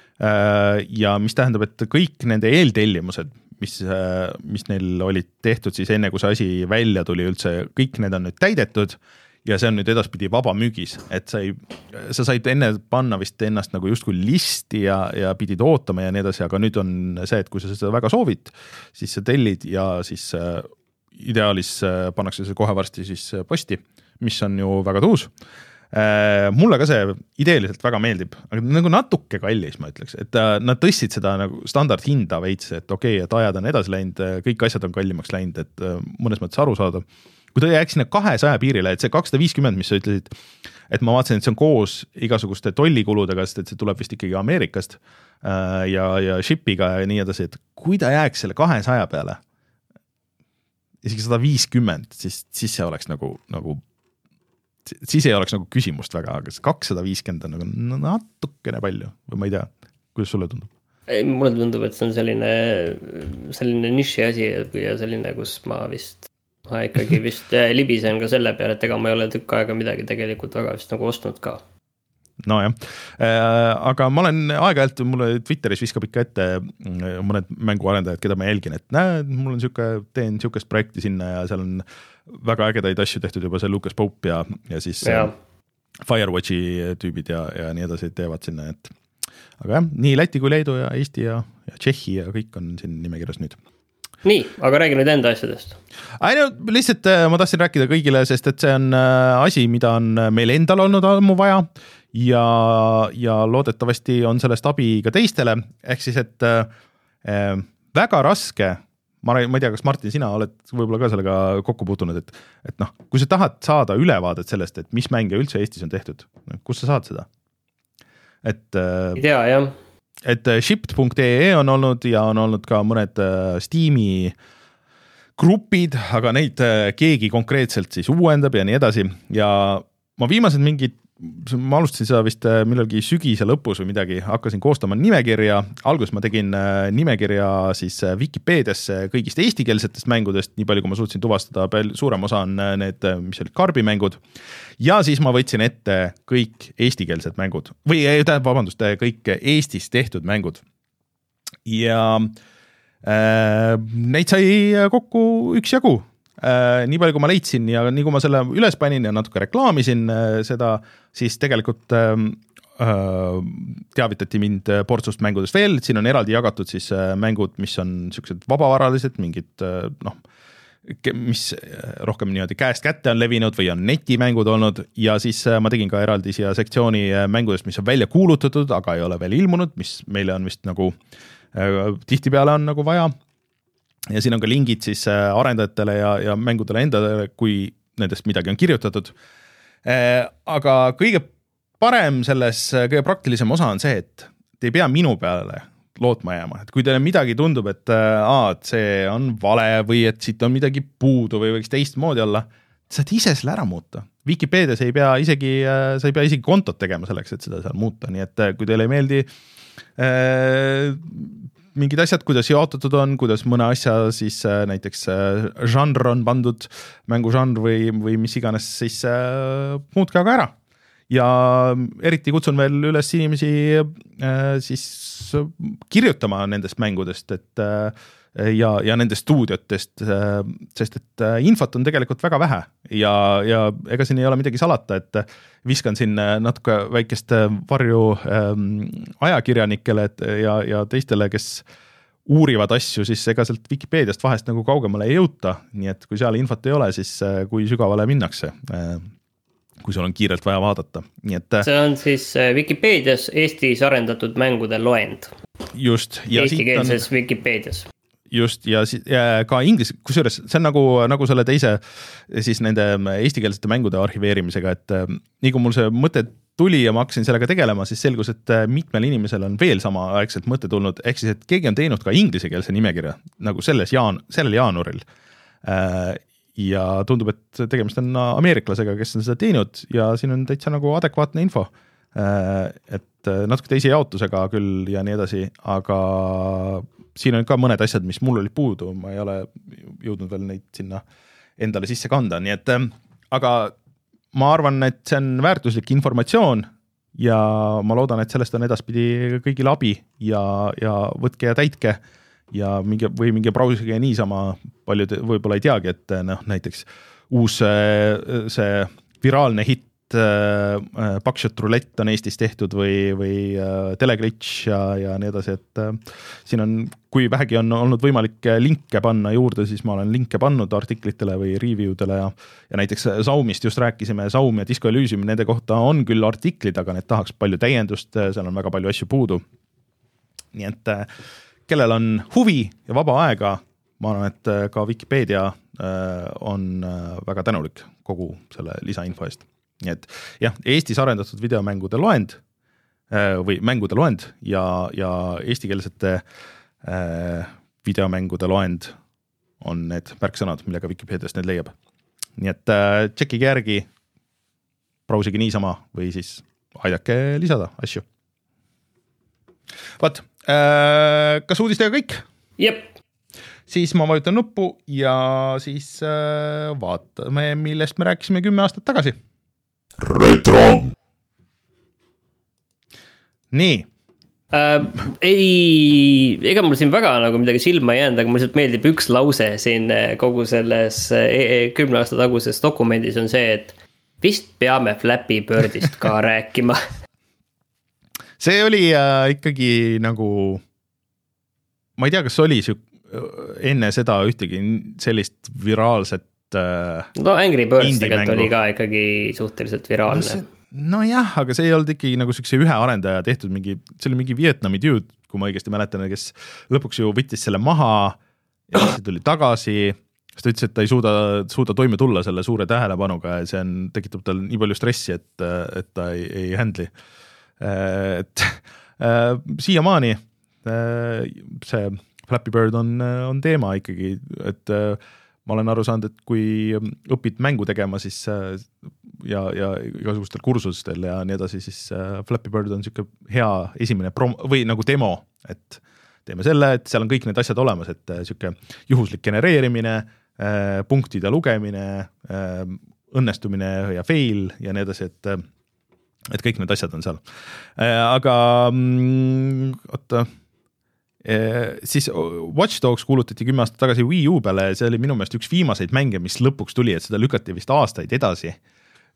ja mis tähendab, et kõik nende eeltellimused, mis, mis neil olid tehtud siis enne, kui see asi välja tuli üldse, kõik need on nüüd täidetud ja see on nüüd edaspidi vaba müügis, et sa, ei, sa said enne panna vist ennast nagu justkui listi ja, ja pidid ootama ja nii edasi, aga nüüd on see, et kui sa seda väga soovid, siis sa tellid ja siis äh, ideaalis äh, pannakse see kohe varsti siis posti, mis on ju väga tuus. Äh, mulle ka see ideeliselt väga meeldib, aga nagu natuke kallis, ma ütleks, et äh, nad tõstsid seda nagu standardhinda veits, et okei, okay, et ajad on edasi läinud, kõik asjad on kallimaks läinud, et äh, mõnes mõttes aru saada. Kui ta jääks sinna kahesaja piirile, et see kakssada viiskümmend, mis sa ütlesid, et ma vaatasin, et see on koos igasuguste tollikuludega, sest et see tuleb vist ikkagi Ameerikast ja, ja shipiga ja nii edasi, et kui ta jääks selle kahesaja peale, isegi sada viiskümmend, siis, siis see oleks nagu, nagu, siis ei oleks nagu küsimust väga, aga see kakssada viiskümmend on nagu natukene palju või ma ei tea, kuidas sulle tundub? Ei, mulle tundub, et see on selline, selline niši asi ja selline, kus ma vist ma ikkagi vist libisen ka selle peale, et ega ma ei ole tükk aega midagi tegelikult väga vist nagu ostnud ka. No jah, aga ma olen aeg-ajalt, mulle Twitteris viskab ikka ette mõned mänguarendajad, keda ma jälgin, et näe, mul on siuke, teen siukest projekti sinna ja seal on väga ägedaid asju tehtud juba see Lucas Pope ja, ja siis ja. Firewatchi tüübid ja, ja nii edasi teevad sinna, et aga jah, nii Läti kui Leedu ja Eesti ja, ja Tšehhi ja kõik on siin nimekirjas nüüd. Nii, aga räägi nüüd enda asjadest. Ai, no, lihtsalt ma tahtsin rääkida kõigile, sest et see on asi, mida on meil endal olnud ammu vaja ja, ja loodetavasti on sellest abi ka teistele, ehk siis, et äh, väga raske, ma, ma ei tea, kas Martin, sina oled võib-olla ka sellega kokku puutunud, et, et noh, kui sa tahad saada ülevaadet sellest, et mis mänge üldse Eestis on tehtud, kus sa saad seda? Et, äh, ei tea, jah. Et shipped punkt ee on olnud ja on olnud ka mõned Steam'i grupid, aga neid keegi konkreetselt siis uuendab ja nii edasi ja ma viimased mingid, ma alustasin seda vist millalgi sügise lõpus või midagi, hakkasin koostama nimekirja, alguses ma tegin nimekirja siis Wikipeediasse kõigist eestikeelsetest mängudest, nii palju kui ma suutsin tuvastada, suurem osa on need, mis olid karbimängud ja siis ma võtsin ette kõik eestikeelsed mängud või vabandust, kõik Eestis tehtud mängud ja äh, neid sai kokku üksjagu. Äh, nii palju kui ma leidsin ja nii kui ma selle üles panin ja natuke reklaamisin äh, seda, siis tegelikult äh, teavitati mind portsust mängudest veel, siin on eraldi jagatud siis äh, mängud, mis on siuksed vabavaralised, mingid äh, noh, mis rohkem niimoodi käest kätte on levinud või on netimängud olnud ja siis ma tegin ka eraldi siia sektsiooni mängudest, mis on välja kuulutatud, aga ei ole veel ilmunud, mis meile on vist nagu tihtipeale on nagu vaja. Ja siin on ka lingid siis arendajatele ja, ja mängudele endale, kui nendest midagi on kirjutatud. Aga kõige parem selles, kõige praktilisem osa on see, et te ei pea minu peale lootma jääma, et kui teile midagi tundub, et, aa, et see on vale või et siit on midagi puudu või võiks teistmoodi olla, saad ise selle ära muuta. Wikipedias ei pea isegi, sa ei pea isegi kontot tegema selleks, et seda seal muuta, nii et kui teile ei meeldi äh, mingid asjad, kuidas jaotatud on, kuidas mõne asja siis äh, näiteks äh, žanr on pandud, mängužanr või, või mis iganes, siis äh, muutke aga ära. Ja eriti kutsun veel üles inimesi äh, siis kirjutama nendest mängudest et, äh, ja, ja nendest stuudiotest, äh, sest et äh, infot on tegelikult väga vähe ja, ja ega siin ei ole midagi salata, et viskan siin natuke väikest varju äh, ajakirjanikele et, ja, ja teistele, kes uurivad asju, siis ega sealt Wikipediast vahest nagu kaugemale ei jõuta, nii et kui seal infot ei ole, siis äh, kui sügavale minnakse äh, kui sul on kiirelt vaja vaadata. Nii et, see on siis Wikipedias Eestis arendatud mängude loend. Just. Eestikeelses on, Wikipedias. Just, ja, ja ka inglis, kusjuures see on nagu, nagu selle teise siis nende eestikeelsete mängude arhiveerimisega, et nii kui mul see mõte tuli ja ma hakkasin sellega tegelema, siis selgus, et mitmel inimesel on veel sama aegselt mõte tulnud, ehk siis, et keegi on teinud ka inglisekeelse nimekirja, nagu selles jaan, sellel jaanuaril. Ja tundub, et tegemist on ameeriklasega, kes on seda teinud ja siin on täitsa nagu adekvaatne info. Et natuke teise jaotusega küll ja nii edasi, aga siin on ka mõned asjad, mis mul oli puudu, ma ei ole jõudnud veel neid sinna endale sisse kanda, nii et aga ma arvan, et see on väärtuslik informatsioon ja ma loodan, et sellest on edaspidi kõigil abi ja, ja võtke ja täitke ja mingi, või mingi brausiga niisama paljud võib-olla ei teagi, et noh, näiteks uus see viraalne hitt Buckshot Roulette on Eestis tehtud või, või Teleglitch ja, ja nii edasi, et siin on, kui vähegi on olnud võimalik linke panna juurde, siis ma olen linke pannud artiklitele või reviewdele ja, ja näiteks Saumist just rääkisime, Saum ja Disco Elysium, nende kohta on küll artiklid, aga need tahaks palju täiendust, seal on väga palju asju puudu. Nii et kellel on huvi ja vaba aega, ma arvan, et ka Wikipedia on väga tänulik kogu selle lisainfo eest. Nii et jah, Eestis arendatud videomängude loend või mängude loend ja, ja eestikeelsete videomängude loend on need märksõnad, millega Wikipediast need leiab. Nii et tšekkige järgi, brausige niisama või siis aidake lisada asju. Vaat, kas uudistega kõik? Jep. Siis ma vajutan nuppu ja siis vaatame, millest me rääkisime kümme aastat tagasi. Retro! Nii. Äh, ei, ega mul siin väga nagu midagi silma ei jäänud, aga mul lihtsalt meeldib üks lause siin kogu selles kümne aasta taguses dokumendis on see, et vist peame Flappy Birdist ka rääkima. See oli äh, ikkagi nagu, ma ei tea, kas oli süük, enne seda ühtegi sellist viraalset äh, no Angry Birds tegelikult oli ka ikkagi suhteliselt viraalne. No, see, no jah, aga see ei olnud ikkagi nagu sükse ühe arendaja tehtud mingi, see oli mingi Vietnami dude, kui ma õigesti mäletan, kes lõpuks ju võttis selle maha ja siis tuli tagasi, sest ta ütles, et ta ei suuda, suuda toime tulla selle suure tähelepanuga ja see on, tekitab tal nii palju stressi, et, et ta ei, ei handli. Et äh, siiamaani äh, see Flappy Bird on, on teema ikkagi, et äh, ma olen aru saanud, et kui õpid mängu tegema siis äh, ja, ja igasugustel kursustel ja nii edasi, siis äh, Flappy Bird on siuke hea esimene prom- või nagu demo, et teeme selle, et seal on kõik need asjad olemas, et äh, siuke juhuslik genereerimine, äh, punktide lugemine, äh, õnnestumine ja fail ja nii edasi, et äh, et kõik need asjad on seal. Aga mm, oota, siis Watch Dogs kuulutati kümme aastat tagasi Wii U peale, see oli minu meelest üks viimaseid mänge, mis lõpuks tuli, et seda lükati vist aastaid edasi.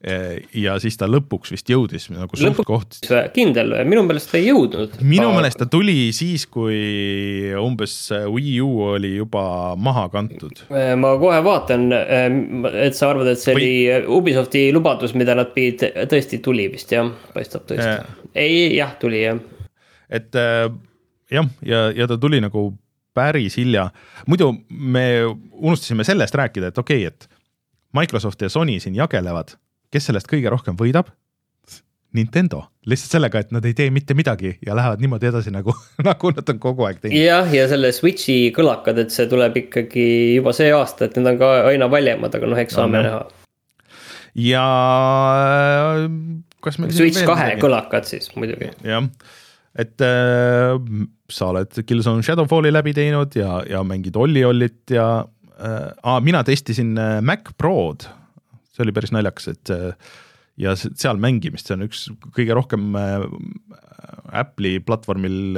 ja siis ta lõpuks vist jõudis nagu suht koht. Kindel, minu meelest ta ei jõudnud. Minu aga... meelest ta tuli siis, kui umbes Wii U oli juba maha kantud. Ma kohe vaatan, et sa arvad, et see Või... oli Ubisofti lubadus, mida nad pidid, tõesti tuli vist, jah, paistab tõesti. Äh... Ei, jah, tuli, jah. Et jah, ja, ja ta tuli nagu päris hilja. Muidu me unustasime sellest rääkida, et okei, okay, et Microsoft ja Sony siin jagelevad, kes sellest kõige rohkem võidab? Nintendo. Lihtsalt sellega, et nad ei tee mitte midagi ja lähevad niimoodi edasi, nagu, nagu nad on kogu aeg teinud. Jah, ja selle Switchi kõlakad, et see tuleb ikkagi juba see aasta, et need on ka aina valjemad, aga noh, eks saame no, näha. Ja kas meil Switch kahe kõlakad siis muidugi. Jah, et äh, sa oled Killzone Shadowfalli läbi teinud ja, ja mängid Olli-Ollit ja äh, mina testisin Mac Prod. See oli päris naljaks, et ja seal mängimist, see on üks kõige rohkem Apple'i platvormil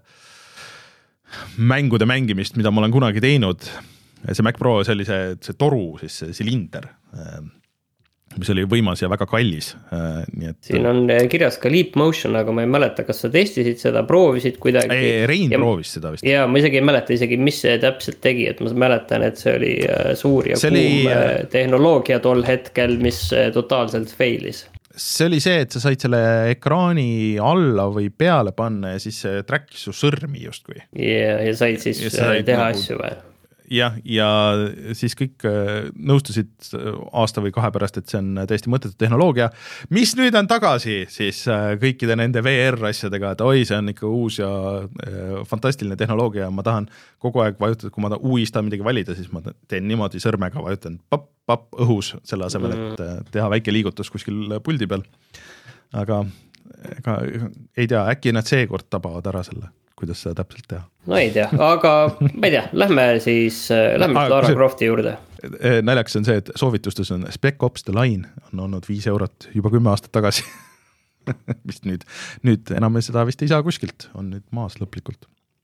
mängude mängimist, mida ma olen kunagi teinud. See Mac Pro, see oli see, see toru, siis see silinder, mis oli võimas ja väga kallis. Nii et... Siin on kirjas ka Leap Motion, aga ma ei mäleta, kas sa testisid seda, proovisid kuidagi. Ei, Rein ja, proovis seda vist. Ja ma isegi ei mäleta isegi, mis see täpselt tegi, et ma mäletan, et see oli suur ja see kuum oli... tehnoloogia tol hetkel, mis totaalselt failis. See oli see, et sa said selle ekraani alla või peale panna ja siis see trackis su sõrmi justkui. Ja, ja said siis ja said teha nagu... asju või? Jah, ja siis kõik nõustusid aasta või kahe pärast, et see on täiesti mõttetu tehnoloogia, mis nüüd on tagasi siis kõikide nende V R asjadega, et oi, see on ikka uus ja fantastiline tehnoloogia, ma tahan kogu aeg vajutada, kui ma tahan uuistada midagi valida, siis ma teen niimoodi sõrmega, vajutan papp, papp õhus selle asemel, et teha väike liigutus kuskil puldi peal. Aga ega, ei tea, äkki nad seekord tabavad ära selle. Kuidas seda täpselt teha? No ei tea, aga ma ei tea, lähme siis, lähme ah, Lara Crofti juurde. Näljaks on see, et soovitustes on Spec Ops The Line on olnud viis eurot juba kümme aastat tagasi. Vist nüüd, nüüd enam seda vist ei saa kuskilt, on nüüd maas lõplikult.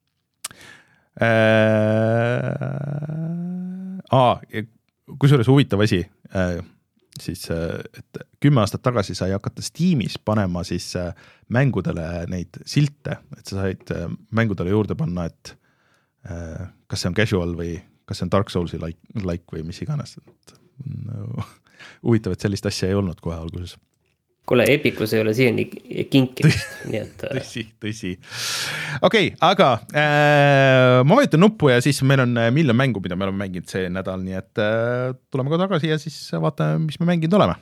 Aa, kusjuures huvitav asi, siis et kümme aastat tagasi sai hakata Steamis panema siis mängudele neid silte, et sa said mängudele juurde panna, et kas see on casual või kas see on Dark Soulsi like, like või mis iganes. No, huvitav, et sellist asja ei olnud kohe alguses. Kuule, Epicus ei ole siiani kinkimist, nii et... Tõsi, tõsi. Okei, okay, aga äh, ma vajutan nuppu ja siis meil on miljon mängu, mida me oleme mänginud see nädal, nii et äh, tuleme ka tagasi ja siis vaatame, mis me mänginud oleme.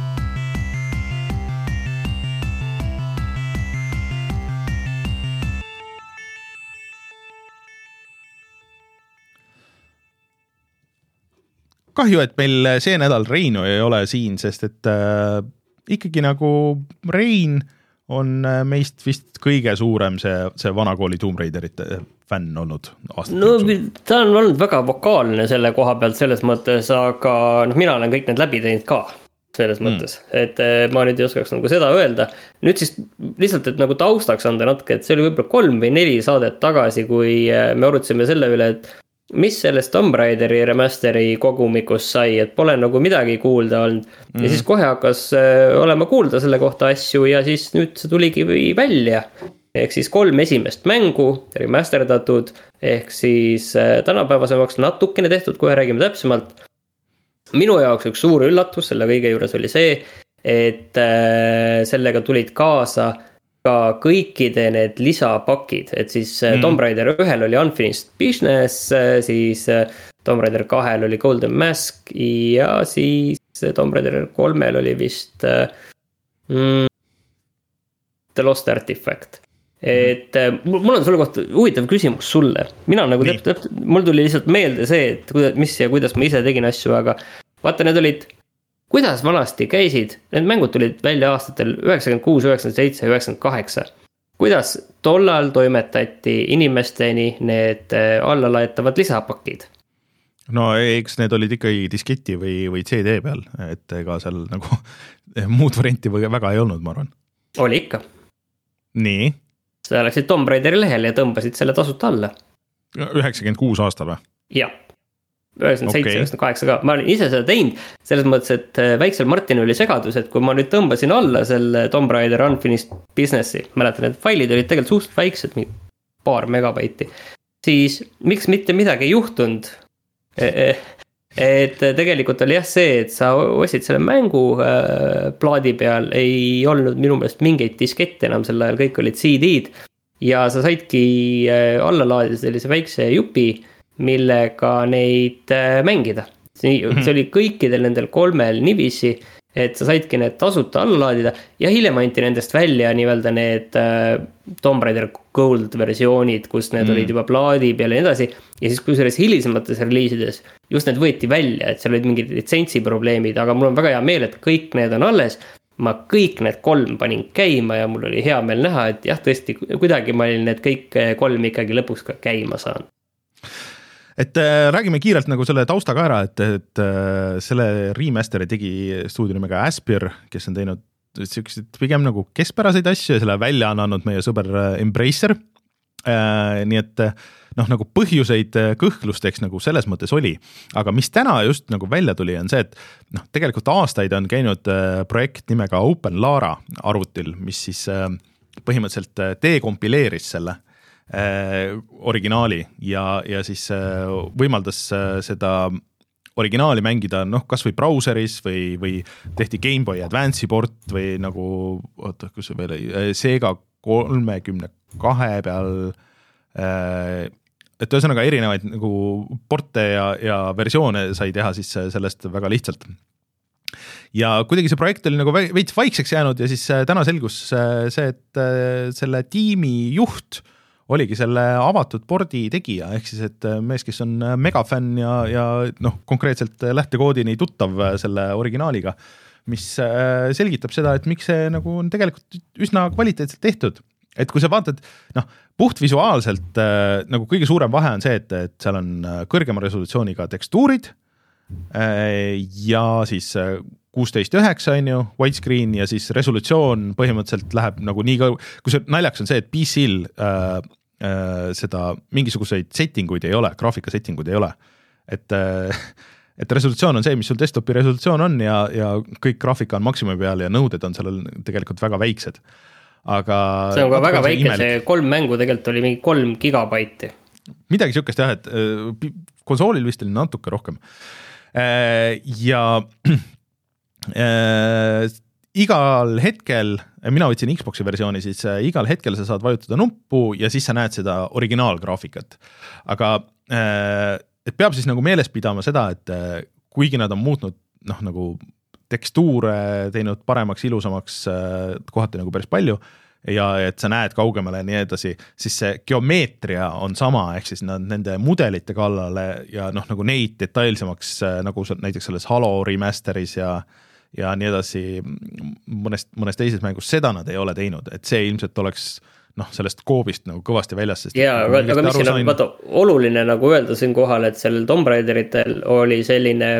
Kahju, et meil see nädal Reinu ei ole siin, sest et äh, ikkagi nagu Rein on meist vist kõige suurem see, see vanakooli Tomb Raiderite fänn olnud aastat. No ta on olnud väga vokaalne selle koha pealt selles mõttes, aga noh, mina olen kõik need läbi teinud ka selles mm. mõttes, et ma nüüd ei oskaks nagu seda öelda. Nüüd siis lihtsalt, et nagu taustaks anda natuke, et see oli võib-olla kolm või neli saadet tagasi, kui me arutasime selle üle, et mis sellest Tomb Raideri remasteri kogumikus sai, et pole nagu midagi kuulda olnud. Mm-hmm. Ja siis kohe hakkas äh, olema kuulda selle kohta asju ja siis nüüd see tuligi välja. Ehk siis kolm esimest mängu remasterdatud, ehk siis äh, tänapäevasemaks natukene tehtud, kohe räägime täpsemalt. Minu jaoks üks suur üllatus selle kõige juures oli see, et äh, sellega tulid kaasa ka kõikide need lisapakid, et siis mm. Tomb Raider ühel oli Unfinished Business, siis Tomb Raider kahel oli Golden Mask ja siis Tomb Raider kolmel oli vist mm, The Lost Artifact. Et mul on sulle kohta huvitav küsimus sulle. Mina nagu täp, täp, mul tuli lihtsalt meelde see, et kuidas, mis ja kuidas ma ise tegin asju, aga vaata, need olid kuidas vanasti käisid, need mängud tulid välja aastatel üheksakümmend kuus, üheksakümmend seitse, üheksakümmend kaheksa. Kuidas tollal toimetati inimesteni need allalaetavad lisapakid? No eks need olid ikkagi disketi või, või C D peal, et ega seal nagu muud varianti väga ei olnud, ma arvan. Oli ikka. Nii? Sa läksid Tomb Raideri lehele ja tõmbasid selle tasuta alla. üheksakümmend kuus aastal või? Jah. üheksakümmend seitse, üheksakümmend kaheksa ka, ma olin ise seda teinud, selles mõttes, et väiksel Martinil oli segadus, et kui ma nüüd tõmbasin alla selle Tomb Raider Unfinished Businessi, mäletan, et failid olid tegelikult suhteliselt väiksed, mingi paar megabaiti, siis miks mitte midagi ei juhtunud, et tegelikult oli jah see, et sa ostsid selle mängu plaadi peal, ei olnud minu meelest mingeid diskette enam sel ajal, kõik olid C D-d ja sa saidki alla laadida sellise väikse jupi, millega neid mängida. See, see oli kõikidel nendel kolmel niiviisi, et sa saidki need tasuta alla laadida ja hiljem anti nendest välja nii-öelda need äh, Tomb Raider Gold versioonid, kus need mm. olid juba plaadi peal ja nii edasi. Ja siis kusjuures hilisemates reliisides just need võeti välja, et seal olid mingid litsentsi probleemid, aga mul on väga hea meel, et kõik need on alles. Ma kõik need kolm panin käima ja mul oli hea meel näha, et jah, tõesti kuidagi ma olin need kõik kolm ikkagi lõpuks ka käima saan. Et äh, räägime kiirelt nagu selle tausta ka ära, et, et äh, selle remasteri tegi stuudio nimega Aspyr, kes on teinud sellised pigem nagu keskpäraseid asju ja selle välja on andnud meie sõber Embracer. Äh, nii et noh, nagu põhjuseid kõhklusteks nagu selles mõttes oli, aga mis täna just nagu välja tuli on see, et noh, tegelikult aastaid on käinud äh, projekt nimega Open Lara arvutil, mis siis äh, põhimõtteliselt dekompileeris selle Äh, originaali ja, ja siis äh, võimaldas äh, seda originaali mängida noh, kas või brauseris või, või tehti Game Boy Advance'i port või nagu, oota, kus see veel oli, Sega kolmekümne kahe peal, äh, et ühesõnaga erinevaid nagu porte ja, ja versioone sai teha siis sellest väga lihtsalt. Ja kuidagi see projekt oli nagu veits vaikseks jäänud ja siis täna selgus see, et selle tiimi juht oligi selle avatud pordi tegija, ehk siis, et mees, kes on megafänn ja, ja noh, konkreetselt lähtekoodini tuttav selle originaaliga, mis selgitab seda, et miks see nagu on tegelikult üsna kvaliteetselt tehtud. Et kui sa vaatad, noh, puhtvisuaalselt nagu kõige suurem vahe on see, et, et seal on kõrgema resolutsiooniga tekstuurid ja siis kuusteist üheksa on ju, widescreen ja siis resolutsioon põhimõtteliselt läheb nagu nii ka, kui see naljaks on see, et P C-l äh, äh, seda mingisuguseid settinguid ei ole, graafika settinguid ei ole, et äh, et resolutsioon on see, mis sul desktopi resolutsioon on ja, ja kõik graafika on maksimumi peal ja nõuded on sellel tegelikult väga väiksed. Aga see on ka väga väike, imelik. See kolm mängu tegelikult oli mingi kolm gigabaiti. Midagi siukest jah, et äh, konsoolil vist oli natuke rohkem. Äh, ja äh, igal hetkel, mina võtsin Xboxi versiooni, siis äh, igal hetkel sa saad vajutada nuppu ja siis sa näed seda originaalgraafikat. Aga äh, et peab siis nagu meeles pidama seda, et äh, kuigi nad on muutnud noh, nagu tekstuure teinud paremaks, ilusamaks äh, kohati nagu päris palju ja et sa näed kaugemale ja nii edasi, siis see geomeetria on sama, ehk siis nad nende mudelite kallale ja noh, nagu neid detailsemaks äh, nagu näiteks selles Halo remasteris ja, ja nii edasi mõnest, mõnes teises mängus, seda nad ei ole teinud, et see ilmselt oleks noh, sellest koobist nagu kõvasti väljas. Jaa, aga, aga mis siin on vaata, oluline nagu öelda siin kohal, et sellel Tomb Raideritel oli selline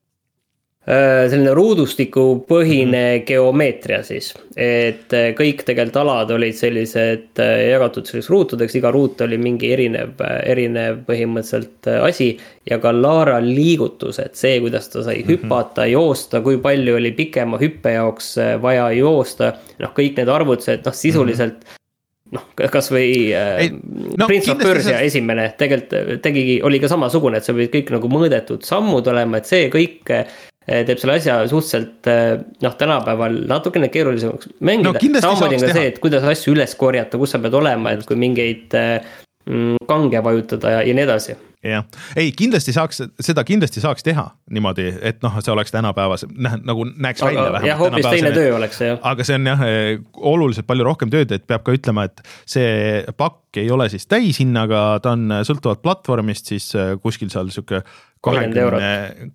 selline ruudustiku põhine mm-hmm. geomeetria siis, et kõik tegelikult alad olid sellised jagatud selliseks ruutudeks, iga ruut oli mingi erinev, erinev põhimõtteliselt asi ja ka Lara liigutused, see, kuidas ta sai mm-hmm. hüpata, joosta, kui palju oli pikema hüppe jaoks vaja joosta, noh, kõik need arvutused, noh, sisuliselt mm-hmm. noh, kas või Ei, no, Prince of Persia see... esimene tegelikult tegigi, oli ka samasugune, et see olid kõik nagu mõõdetud sammud olema, et see kõik teeb selle asja suhteliselt noh, tänapäeval natukene keerulisemaks mängida. No, samamoodi ka see, et kuidas asju üles korjata, kus sa pead olema, et kui mingeid mm, kange vajutada ja, ja nii edasi. Ja. Ei, kindlasti saaks, seda kindlasti saaks teha niimoodi, et noh, see oleks tänapäevas, nagu näeks aga, välja vähemalt. Jah, hoopis teine töö oleks see, jah. Aga see on jah, oluliselt palju rohkem tööd, et peab ka ütlema, et see pakk ei ole siis täishinnaga, ta on sõltuvalt platvormist, siis kuskil seal siuke kahekümne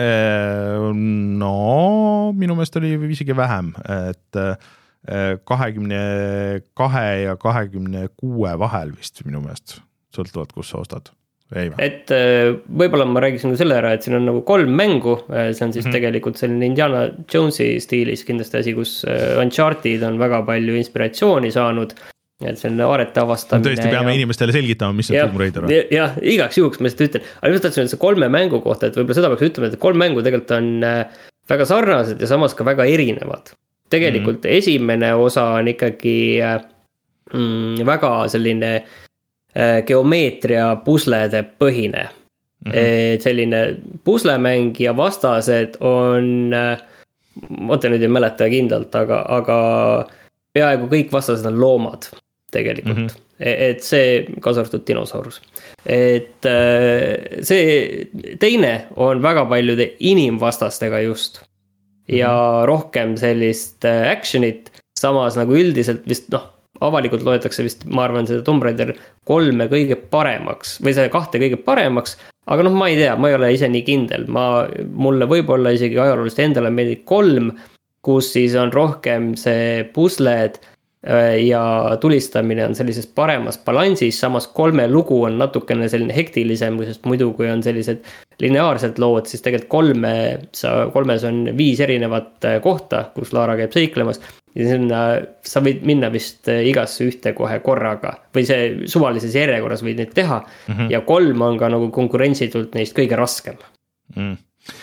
no minu meelest oli isegi vähem, et kahekümne kahe ja kahekümne kuue vahel vist minu meelest, sõltuvalt kus sa ostad. Ei, et võib-olla ma räägiksin selle ära, et siin on nagu kolm mängu, see on siis mm-hmm. tegelikult selline Indiana Jonesi stiilis kindlasti asi, kus Uncharted on väga palju inspiratsiooni saanud et selline aarete avastamine. Tõesti peame ja... inimestele selgitama, mis on ja, Tomb Raider. Jah, igaks juhuks ma seda ütlen. Aga just tahtsin, et see kolme mängu kohta, et võib-olla seda peaks ütlema, et kolm mängu tegelikult on väga sarnased ja samas ka väga erinevad. Tegelikult mm-hmm. esimene osa on ikkagi mm, väga selline geomeetria puslede põhine. Mm-hmm. Et selline puslemäng ja vastased on, ma nüüd ei mäleta kindlalt, aga, aga peaaegu kõik vastased on loomad tegelikult. Mm-hmm. Et see kasartud dinosaurus. Et see teine on väga paljude inimvastastega just. Ja mm-hmm. rohkem sellist actionit, samas nagu üldiselt vist, noh, avalikult loetakse vist, ma arvan, seda Tomb Raider kolme kõige paremaks, või see kahte kõige paremaks, aga noh, ma ei tea, ma ei ole ise nii kindel. Ma, mulle võib-olla isegi ajaloolist endale meeldib kolm, kus siis on rohkem see pusled ja tulistamine on sellises paremas balansis, samas kolme lugu on natukene selline hektilisem, sest muidu kui on sellised lineaarsed lood, siis tegelikult kolme, kolmes on viis erinevat kohta, kus Lara käib seiklemas ja sinna sa võid minna vist igasse ühte kohe korraga või see suvalises järjekorras võid neid teha mm-hmm. ja kolm on ka nagu konkurentsitult neist kõige raskem. Mm.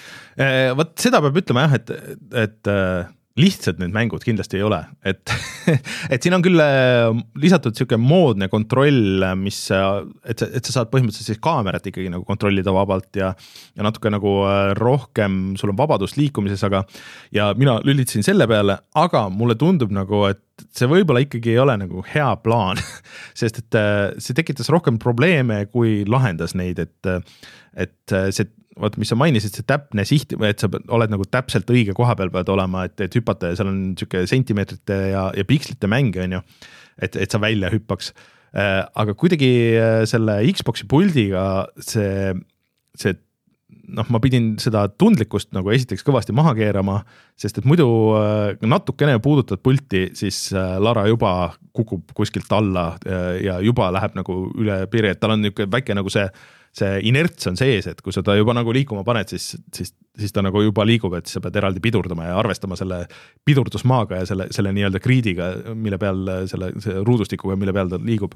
Võt seda peab ütlema jah, et, et lihtsalt need mängud kindlasti ei ole, et, et siin on küll lisatud siuke moodne kontroll, mis, et, et sa saad põhimõtteliselt siis kaamerat ikkagi nagu kontrollida vabalt ja, ja natuke nagu rohkem sul on vabadust liikumises, aga ja mina lülitasin selle peale, aga mulle tundub nagu, et see võib-olla ikkagi ei ole nagu hea plaan, sest et see tekitas rohkem probleeme, kui lahendas neid, et, et see vaat, mis sa mainisid, see täpne siht, et sa oled nagu täpselt õige koha peal pead olema, et, et hüpata ja seal on siuke sentimeetrite ja, ja pikslite mänge, on ju, et, et sa välja hüppaks. Aga kuidagi selle Xboxi puldiga see, see noh, ma pidin seda tundlikkust nagu esiteks kõvasti maha keerama, sest et muidu natukene puudutad pulti, siis Lara juba kukub kuskilt alla ja juba läheb nagu üle piiri, et tal on niisugune väike nagu see see inerts on sees, et kui sa ta juba nagu liikuma paned, siis, siis, siis ta nagu juba liigub, et sa pead eraldi pidurdama ja arvestama selle pidurdusmaaga ja selle, selle nii-öelda griidiga, mille peal selle, see ruudustikuga, mille peal ta liigub.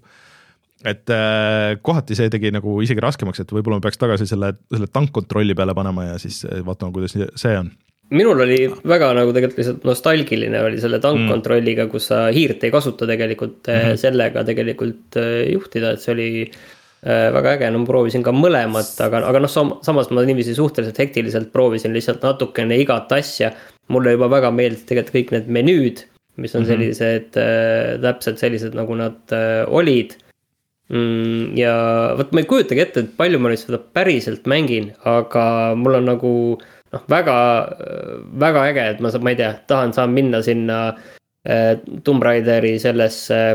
Et äh, kohati see tegi nagu isegi raskemaks, et võib-olla ma peaks tagasi selle, selle tankkontrolli peale panema ja siis vaatama, kuidas see on. Minul oli väga nagu tegelikult lihtsalt nostalgiline oli selle tankkontrolliga, kus sa hiirt ei kasuta tegelikult mm-hmm. sellega tegelikult juhtida, et see oli väga äge, no ma proovisin ka mõlemat, aga, aga noh, samas ma niiviisi suhteliselt hektiliselt proovisin lihtsalt natukene igat asja. Mulle juba väga meeldis tegelikult kõik need menüüd, mis on sellised äh, täpselt sellised, nagu nad äh, olid. Mm, ja võt, ma ei kujutagi ette, et palju ma nüüd seda päriselt mängin, aga mul on nagu noh, väga, väga äge, et ma, ma ei tea, tahan saan minna sinna äh, Tomb Raideri sellesse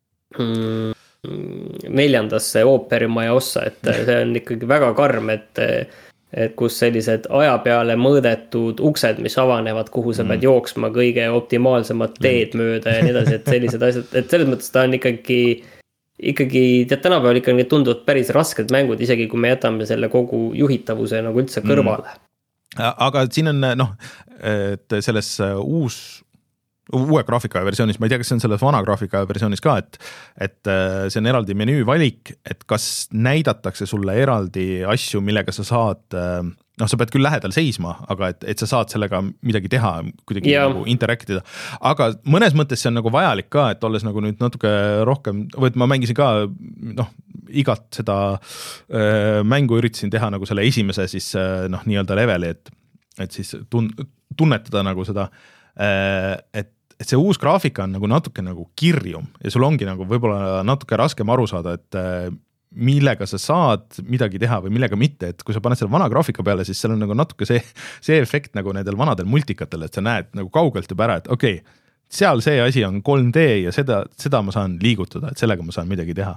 mm, neljandasse ooperimaja ossa, et see on ikkagi väga karm, et, et kus sellised aja peale mõõdetud uksed, mis avanevad, kuhu sa pead jooksma kõige optimaalsemat teed mööda ja nii edasi, et sellised asjad, et selles mõttes ta on ikkagi, ikkagi tead, tänapäeval ikkagi tunduvad päris rasked mängud, isegi kui me jätame selle kogu juhitavuse nagu üldse kõrvale. Aga siin on, noh, et selles uus uue graafika versioonis, ma ei tea, kas see on selles vana graafika versioonis ka, et, et see on eraldi menüü valik, et kas näidatakse sulle eraldi asju, millega sa saad, noh, sa pead küll lähedal seisma, aga et, et sa saad sellega midagi teha, kuidagi yeah. nagu interaktida. Aga mõnes mõttes see on nagu vajalik ka, et olles nagu nüüd natuke rohkem, või et ma mängisin ka, noh, igat seda äh, mängu üritasin teha nagu selle esimese siis äh, noh, nii-öelda leveli, et, et siis tun, tunnetada nagu seda, äh, et et see uus graafika on nagu natuke nagu kirjum ja sul ongi nagu võib-olla natuke raskem aru saada, et millega sa saad midagi teha või millega mitte, et kui sa paned selle vana graafika peale, siis seal on nagu natuke see, see efekt nagu nendel vanadel multikatel, et sa näed nagu kaugelt juba ära, et okei, okay, seal see asi on kolm D ja seda, seda ma saan liigutada, et sellega ma saan midagi teha.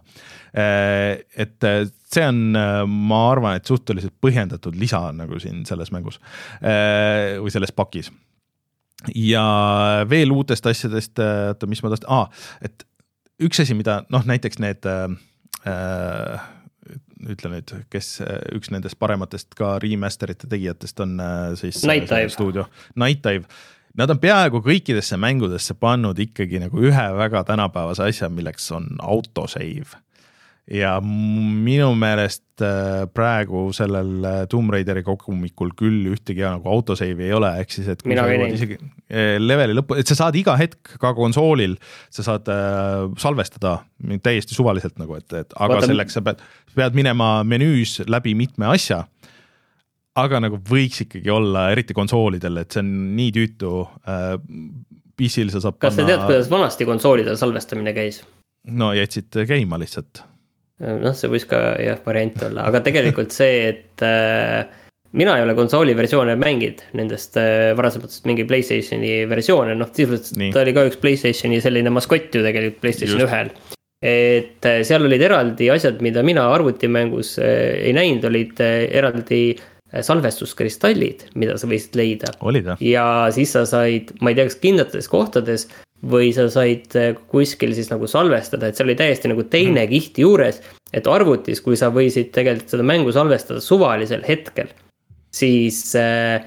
Et see on, ma arvan, et suhteliselt põhjendatud lisa nagu siin selles mängus või selles pakis. Ja veel uutest asjadest, et mis ma tahtsin, aa, et üks asi, mida, noh, näiteks need äh, ütle nüüd, kes üks nendest parematest ka remasterite tegijatest on siis Night Dive stuudio, Night Dive, nad on peaaegu kõikidesse mängudesse pannud ikkagi nagu ühe väga tänapäevase asja, milleks on autosave. Ja minu meelest praegu sellel Tomb Raideri kogumikul küll ühtegi nagu autosave ei ole, ehk siis, et kui Mina sa jõuad isegi leveli lõppu, et sa saad iga hetk ka konsoolil, sa saad äh, salvestada täiesti suvaliselt nagu, et, et aga Vaata, selleks sa pead, pead minema menüüs läbi mitme asja, aga nagu võiks ikkagi olla, eriti konsoolidel, et see on nii tüütu äh, P C-l sa saab Kas panna... sa tead, kuidas vanasti konsoolidel salvestamine käis? No jätsid käima lihtsalt. Noh, see võis ka jah, variant olla, aga tegelikult see, et äh, mina ei ole konsooli versioone mängid nendest äh, varasematest mingi PlayStationi versioone, noh, sisuliselt ta oli ka üks PlayStationi selline maskott ju tegelikult PlayStation ühel. Et äh, seal olid eraldi asjad, mida mina arvutimängus äh, ei näinud, olid äh, eraldi äh, salvestuskristallid, mida sa võisid leida. Olid, ja siis sa said, ma ei tea, kas kindlates kohtades või sa said kuskil siis nagu salvestada, et see oli täiesti nagu teine kiht juures, et arvutis, kui sa võisid tegelikult seda mängu salvestada suvalisel hetkel, siis äh,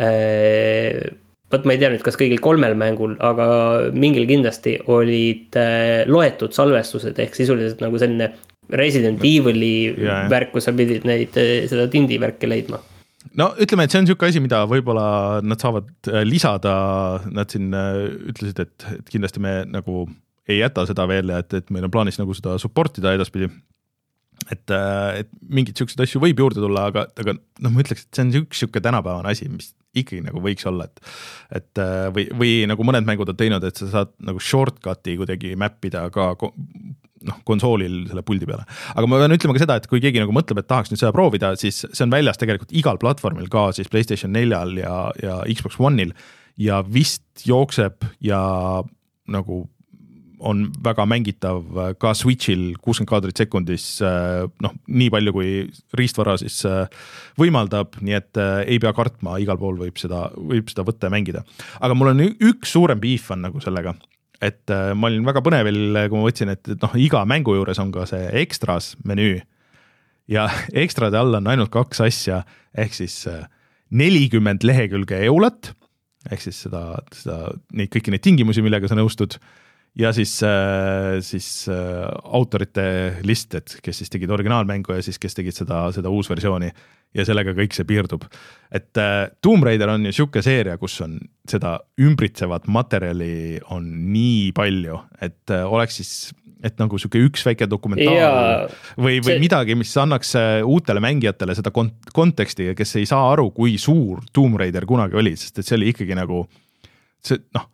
äh, võt ma ei tea nüüd, kas kõigil kolmel mängul, aga mingil kindlasti olid äh, loetud salvestused, ehk sisuliselt nagu selline Resident Evil'i yeah. värk, kus sa pidid neid, seda tindi värki leidma. No ütleme, et see on niisugune asi, mida võib-olla nad saavad lisada, nad siin ütlesid, et, et kindlasti me nagu ei jäta seda veel ja et, et meil on plaanis nagu seda supportida edaspidi, et, et mingid niisugused asju võib juurde tulla, aga, aga noh, ma ütleks, et see on üks niisugune tänapäevane asi, mis ikkagi nagu võiks olla, et, et või, või nagu mõned mängud on teinud, et sa saad nagu shortcut'i kuidagi mappida ka noh, konsoolil selle puldi peale. Aga ma pean ütlema ka seda, et kui keegi nagu mõtleb, et tahaks nüüd seda proovida, siis see on väljas tegelikult igal platvormil ka siis PlayStation neljal ja, ja Xbox One'il ja vist jookseb ja nagu on väga mängitav ka Switchil kuuskümmend kaadrit sekundis, noh, nii palju kui riistvara siis võimaldab, nii et ei pea kartma, igal pool võib seda, võib seda võtta ja mängida. Aga mul on üks suurem beef on nagu sellega, et ma olin väga põnevil, kui ma võtsin, et, et noh, iga mängu juures on ka see extras menüü ja ekstrade all on ainult kaks asja, ehk siis nelikümmend lehekülge eulat, ehk siis seda, seda, neid, kõiki neid tingimusi, millega sa nõustud, ja siis, siis autorite list, et kes siis tegid originaalmängu ja siis kes tegid seda, seda uus versiooni ja sellega kõik see piirdub. Et Tomb Raider on ju siuke seeria, kus on seda ümbritsevat materjali on nii palju, et oleks siis, et nagu siuke üks väike dokumentaal ja, või, või see... midagi, mis annaks uutele mängijatele seda kont- konteksti, kes ei saa aru, kui suur Tomb Raider kunagi oli, sest et see oli ikkagi nagu see, noh,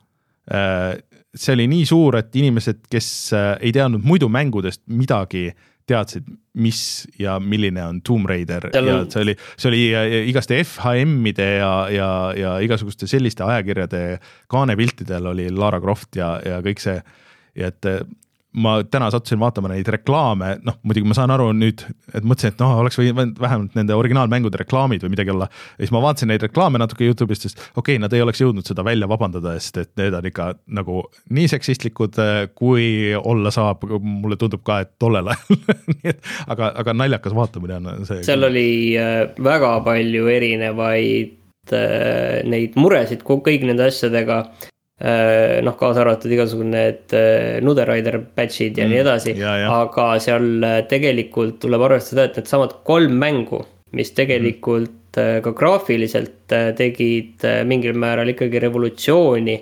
see oli nii suur, et inimesed, kes ei teadnud muidu mängudest midagi, teadsid, mis ja milline on Tomb Raider on... ja see oli, see oli igaste F H M-ide ja, ja, ja igasuguste selliste ajakirjade kaanepiltidel oli Lara Croft ja, ja kõik see, ja et ma täna sattusin vaatama neid reklaame, noh, muidugi ma saan aru nüüd, et mõtlesin, et noh, oleks või vähemalt nende originaalmängude reklaamid või midagi olla, ja siis ma vaatasin neid reklaame natuke YouTube'ist, sest okei, okay, nad ei oleks jõudnud seda välja vabandada, sest et need on ikka nagu nii seksistlikud, kui olla saab, mulle tundub ka, et tollel ajal, aga, aga naljakas vaatamine on see. Seal oli väga palju erinevaid neid muresid kõik nende asjadega, noh, kaasa arvatud igasugune need Nuderider patchid ja mm, nii edasi, ja, ja. Aga seal tegelikult tuleb arvestada, et need samad kolm mängu, mis tegelikult mm. ka graafiliselt tegid mingil määral ikkagi revolutsiooni,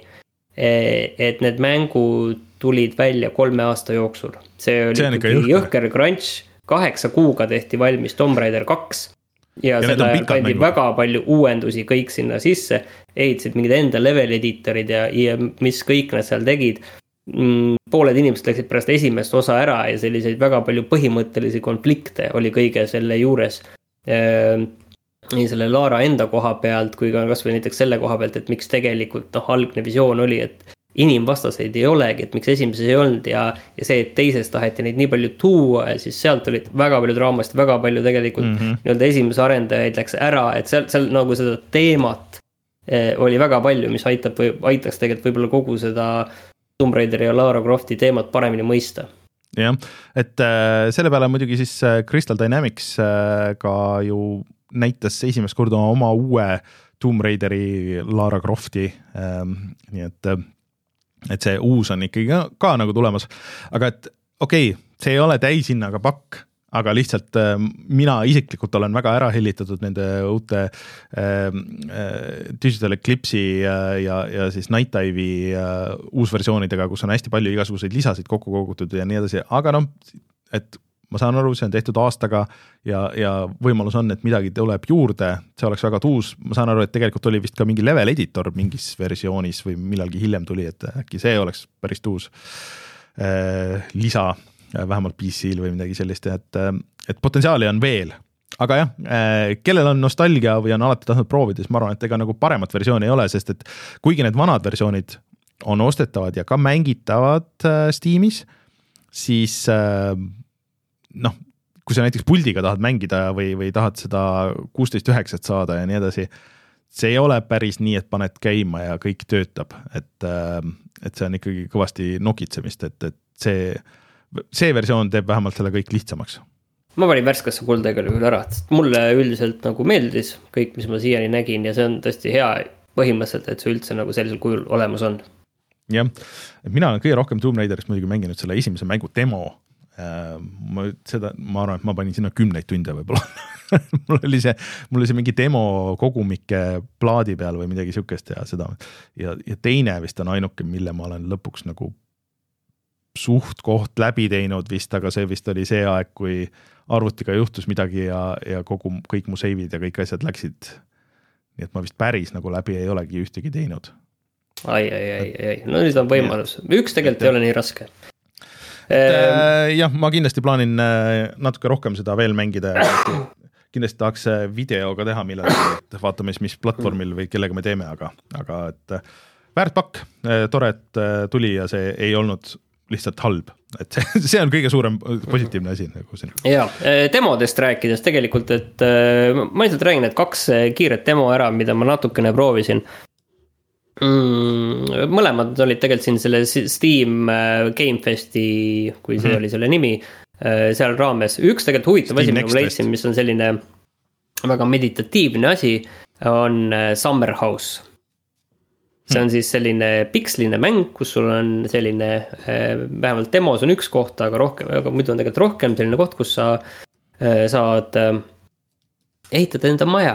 et need mängud tulid välja kolme aasta jooksul. See oli see ikkagi jõhker crunch, kaheksa kuuga tehti valmis Tomb Raider kaks ja, ja selle kandi väga palju uuendusi kõik sinna sisse, ehitasid mingid enda level editorid ja, ja mis kõik nad seal tegid. Pooled inimesed läksid pärast esimest osa ära ja selliseid väga palju põhimõttelisi konflikte oli kõige selle juures. Nii selle Lara enda koha pealt, kui ka kas või näiteks selle koha pealt, et miks tegelikult noh, algne visioon oli, et inimvastaseid ei olegi, et miks esimeses ei olnud ja, ja see, et teises taheti neid nii palju tuua, siis sealt olid väga palju draamast, väga palju tegelikult mm -hmm. nii-öelda esimese arendajaid läks ära, et seal, seal nagu seda teemat eh, oli väga palju, mis aitab või aitaks tegelikult võib-olla kogu seda Tomb Raider ja Lara Crofti teemat paremini mõista. jah, et äh, selle peale muidugi siis Crystal Dynamics äh, ka ju näitas esimest korda oma uue Tomb Raideri Lara Crofti, ähm, nii et, et see uus on ikkagi ka, ka nagu tulemas, aga et okei okay,, see ei ole täishinnaga pakk, aga lihtsalt äh, mina isiklikult olen väga ära hellitatud nende uute äh, äh, Digital Eclipse'i äh, ja, ja siis Night Dive'i äh, uusversioonidega, kus on hästi palju igasuguseid lisasid kokku kogutud ja nii edasi, aga noh, et ma saan aru, see on tehtud aastaga ja, ja võimalus on, et midagi tuleb juurde, see oleks väga tuus, ma saan aru, et tegelikult oli vist ka mingi level editor mingis versioonis või millalgi hiljem tuli, et äkki see oleks päris tuus äh, lisa vähemalt P C-l või midagi sellist, et, et potentsiaali on veel, aga jah, kellel on nostalgia või on alati tahtnud proovida, siis ma arvan, et ega nagu paremat versiooni ei ole, sest et kuigi need vanad versioonid on ostetavad ja ka mängitavad Steamis, siis noh, kui sa näiteks puldiga tahad mängida või, või tahad seda kuusteist üheksat saada ja nii edasi, see ei ole päris nii, et paned käima ja kõik töötab, et, et see on ikkagi kõvasti nokitsemist, et, et see see versioon teeb vähemalt selle kõik lihtsamaks. Ma panin värskasse kulda igal juhul ära, mulle üldiselt nagu meeldis kõik, mis ma siiani nägin ja see on tõesti hea põhimõtteliselt, et see üldse nagu sellisel kujul olemas on. Jah, et mina olen kõige rohkem Tomb Raiderist muidugi mänginud selle esimese mängu demo. Ma, seda, ma arvan, et ma panin sinna kümneid tunde võib-olla. mul oli see, mul oli see mingi demo kogumike plaadi peal või midagi sükest ja seda. Ja, ja teine vist on ainuke, mille ma olen lõpuks nagu suht koht läbi teinud vist, aga see vist oli see aeg, kui arvutiga juhtus midagi ja, ja kogu, kõik mu seivid ja kõik asjad läksid. Nii et ma vist päris nagu läbi ei olegi ühtegi teinud. Ai, ai, ai, ai. No nüüd on võimalus. Üks tegelikult ei ole nii raske. Et, äh, jah, ma kindlasti plaanin natuke rohkem seda veel mängida ja kindlasti tahaks videoga teha millal, et vaatame mis platvormil või kellega me teeme, aga, aga et väärt pakk, tore, et tuli ja see ei olnud lihtsalt halb, et see, see on kõige suurem positiivne asi. Nagu siin. Ja, demodest rääkides tegelikult, et ma lihtsalt räägin, et kaks kiiret demo ära, mida ma natukene proovisin. Mm, mõlemad olid tegelikult siin selle Steam Gamefesti, kui see mm-hmm. oli selle nimi, seal raames. Üks tegelikult huvitav Steam asi, mida ma leidsin, mis on selline väga meditatiivne asi, on Summer House. See on siis selline piksline mäng, kus sul on selline, vähemalt demos on üks koht, aga, rohkem, aga muidu on tegelikult rohkem selline koht, kus sa saad ehitada enda maja.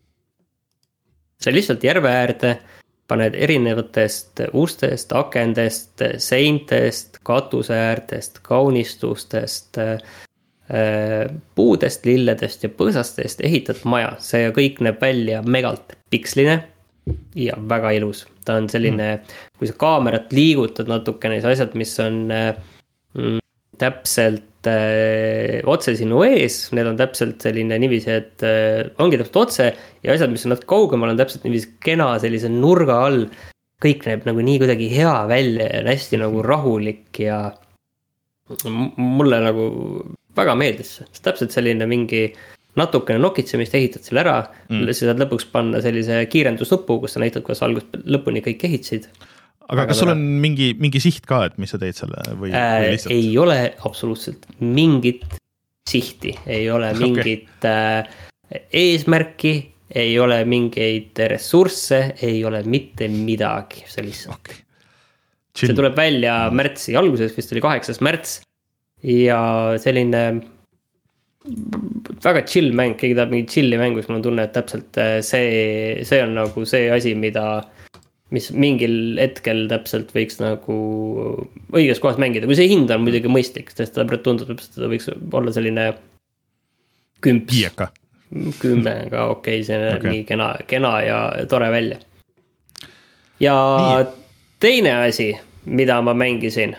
Sa lihtsalt järve äärde paned erinevatest ustest, akendest, seintest, katuse äärtest, kaunistustest, puudest, lilledest ja põõsastest ehitad maja. See kõik näeb välja megalt piksline ja väga ilus. Ta on selline, kui sa kaamerat liigutad natukene, siis asjad, mis on mm, täpselt äh, otse sinu ees, need on täpselt selline niiviisi, et äh, ongi täpselt otse ja asjad, mis on natuke kaugemal, on täpselt niiviisi kena sellise nurga all. Kõik näeb nagu nii kuidagi hea välja ja hästi nagu rahulik ja mulle nagu väga meeldis. Täpselt selline mingi natukene nokitsemist ehitad selle ära, mm. sa saad lõpuks panna sellise kiirendusnupu, kus sa näitad, kuidas algust lõpuni kõik ehitsid. Aga kas sul on mingi, mingi siht ka, et mis sa teed selle? Või, äh, või lihtsalt? Ei ole absoluutselt mingit sihti, ei ole mingit okay. äh, eesmärki, ei ole mingeid ressursse, ei ole mitte midagi sellist. Okay. See tuleb välja märtsi alguses, vist oli kaheksas märts ja selline väga chill mäng, keegi tahab mingi chilli mängus, mul on tunne, et täpselt see, see on nagu see asi, mida, mis mingil hetkel täpselt võiks nagu õiges kohas mängida, kui see hind on muidugi mõistlik, sest ta tundub, et ta võiks olla selline kümps. Viieka. Kümmega, okei, okay, see on okay. Nii kena, kena ja tore välja. Ja nii. Teine asi, mida ma mängisin,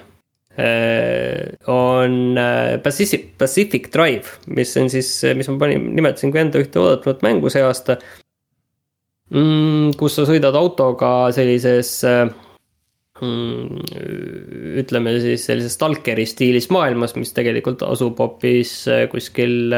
on Pacific, Pacific Drive, mis on siis, mis ma panin, nimetasin kui enda ühte oodatanud mängu see aasta, kus sa sõidad autoga sellises, ütleme siis sellises stalkeri stiilis maailmas, mis tegelikult asub hoopis kuskil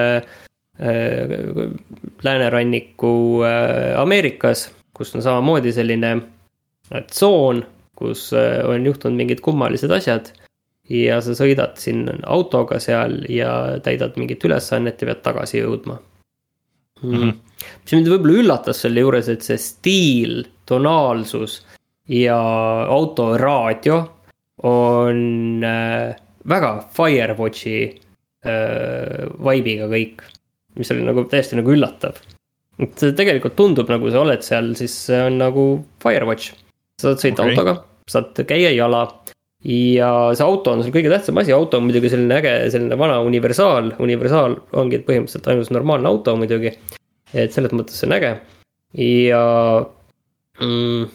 lääneranniku Ameerikas, kus on samamoodi selline tsoon, kus on juhtunud mingid kummalised asjad ja sa sõidad siin autoga seal ja täidad mingit ülesannet ja pead tagasi jõudma. Mm-hmm. mis mind võib-olla üllatas selle juures, et see stiil, tonaalsus ja autoraadio on äh, väga Firewatchi äh, vibe'iga kõik, mis oli nagu täiesti nagu üllatav. Et see tegelikult tundub, nagu sa oled seal, siis see on nagu Firewatch. Sa saad sõita okay. autoga, saad käia jala ja see auto on seal kõige tähtsam asi. Auto on muidugi selline äge, selline vana universaal. Universaal ongi põhimõtteliselt ainult normaalne auto muidugi. Et selles mõttes see on äge. Ja mm,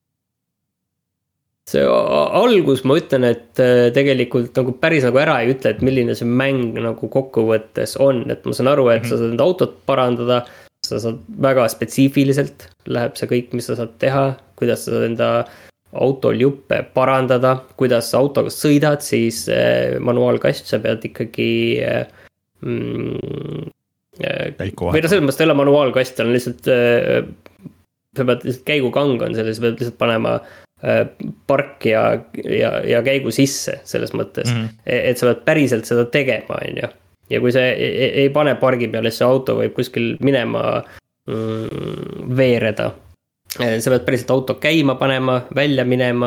see algus ma ütlen, et tegelikult nagu päris nagu ära ei ütle, et milline see mäng nagu kokkuvõttes on. Et ma saan aru, et sa saad enda autot parandada, sa saad väga spetsiifiliselt, läheb see kõik, mis sa saad teha, kuidas sa saad enda autol juppe parandada, kuidas sa autoga sõidad, siis manuaalkast sa pead ikkagi mm, või no selles mõttes ei ole manuaalkast, on lihtsalt sa pead lihtsalt käigukang on selles, sa pead lihtsalt panema park ja, ja, ja käigu sisse selles mõttes, mm-hmm. et sa pead päriselt seda tegema, on ju. Ja kui see ei, ei pane pargi peale, see auto võib kuskil minema mm, veereda. Sa pead päriselt auto käima panema, välja minema,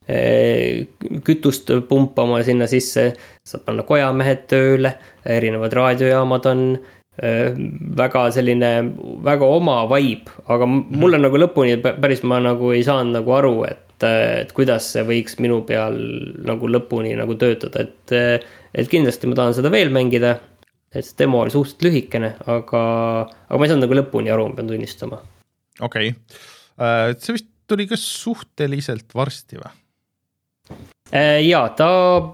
kütust pumpama sinna sisse, saad panna kojamehed tööle, erinevad raadiojaamad on väga selline, väga oma vibe, aga mulle nagu lõpuni päris ma nagu ei saanud nagu aru, et, et kuidas see võiks minu peal nagu lõpuni nagu töötada, et, et kindlasti ma tahan seda veel mängida, et see demo oli suhteliselt lühikene, aga, aga ma ei saanud nagu lõpuni aru, ma pean tunnistama. Okei, okay. See vist tuli ka suhteliselt varsti või? Jaa, ta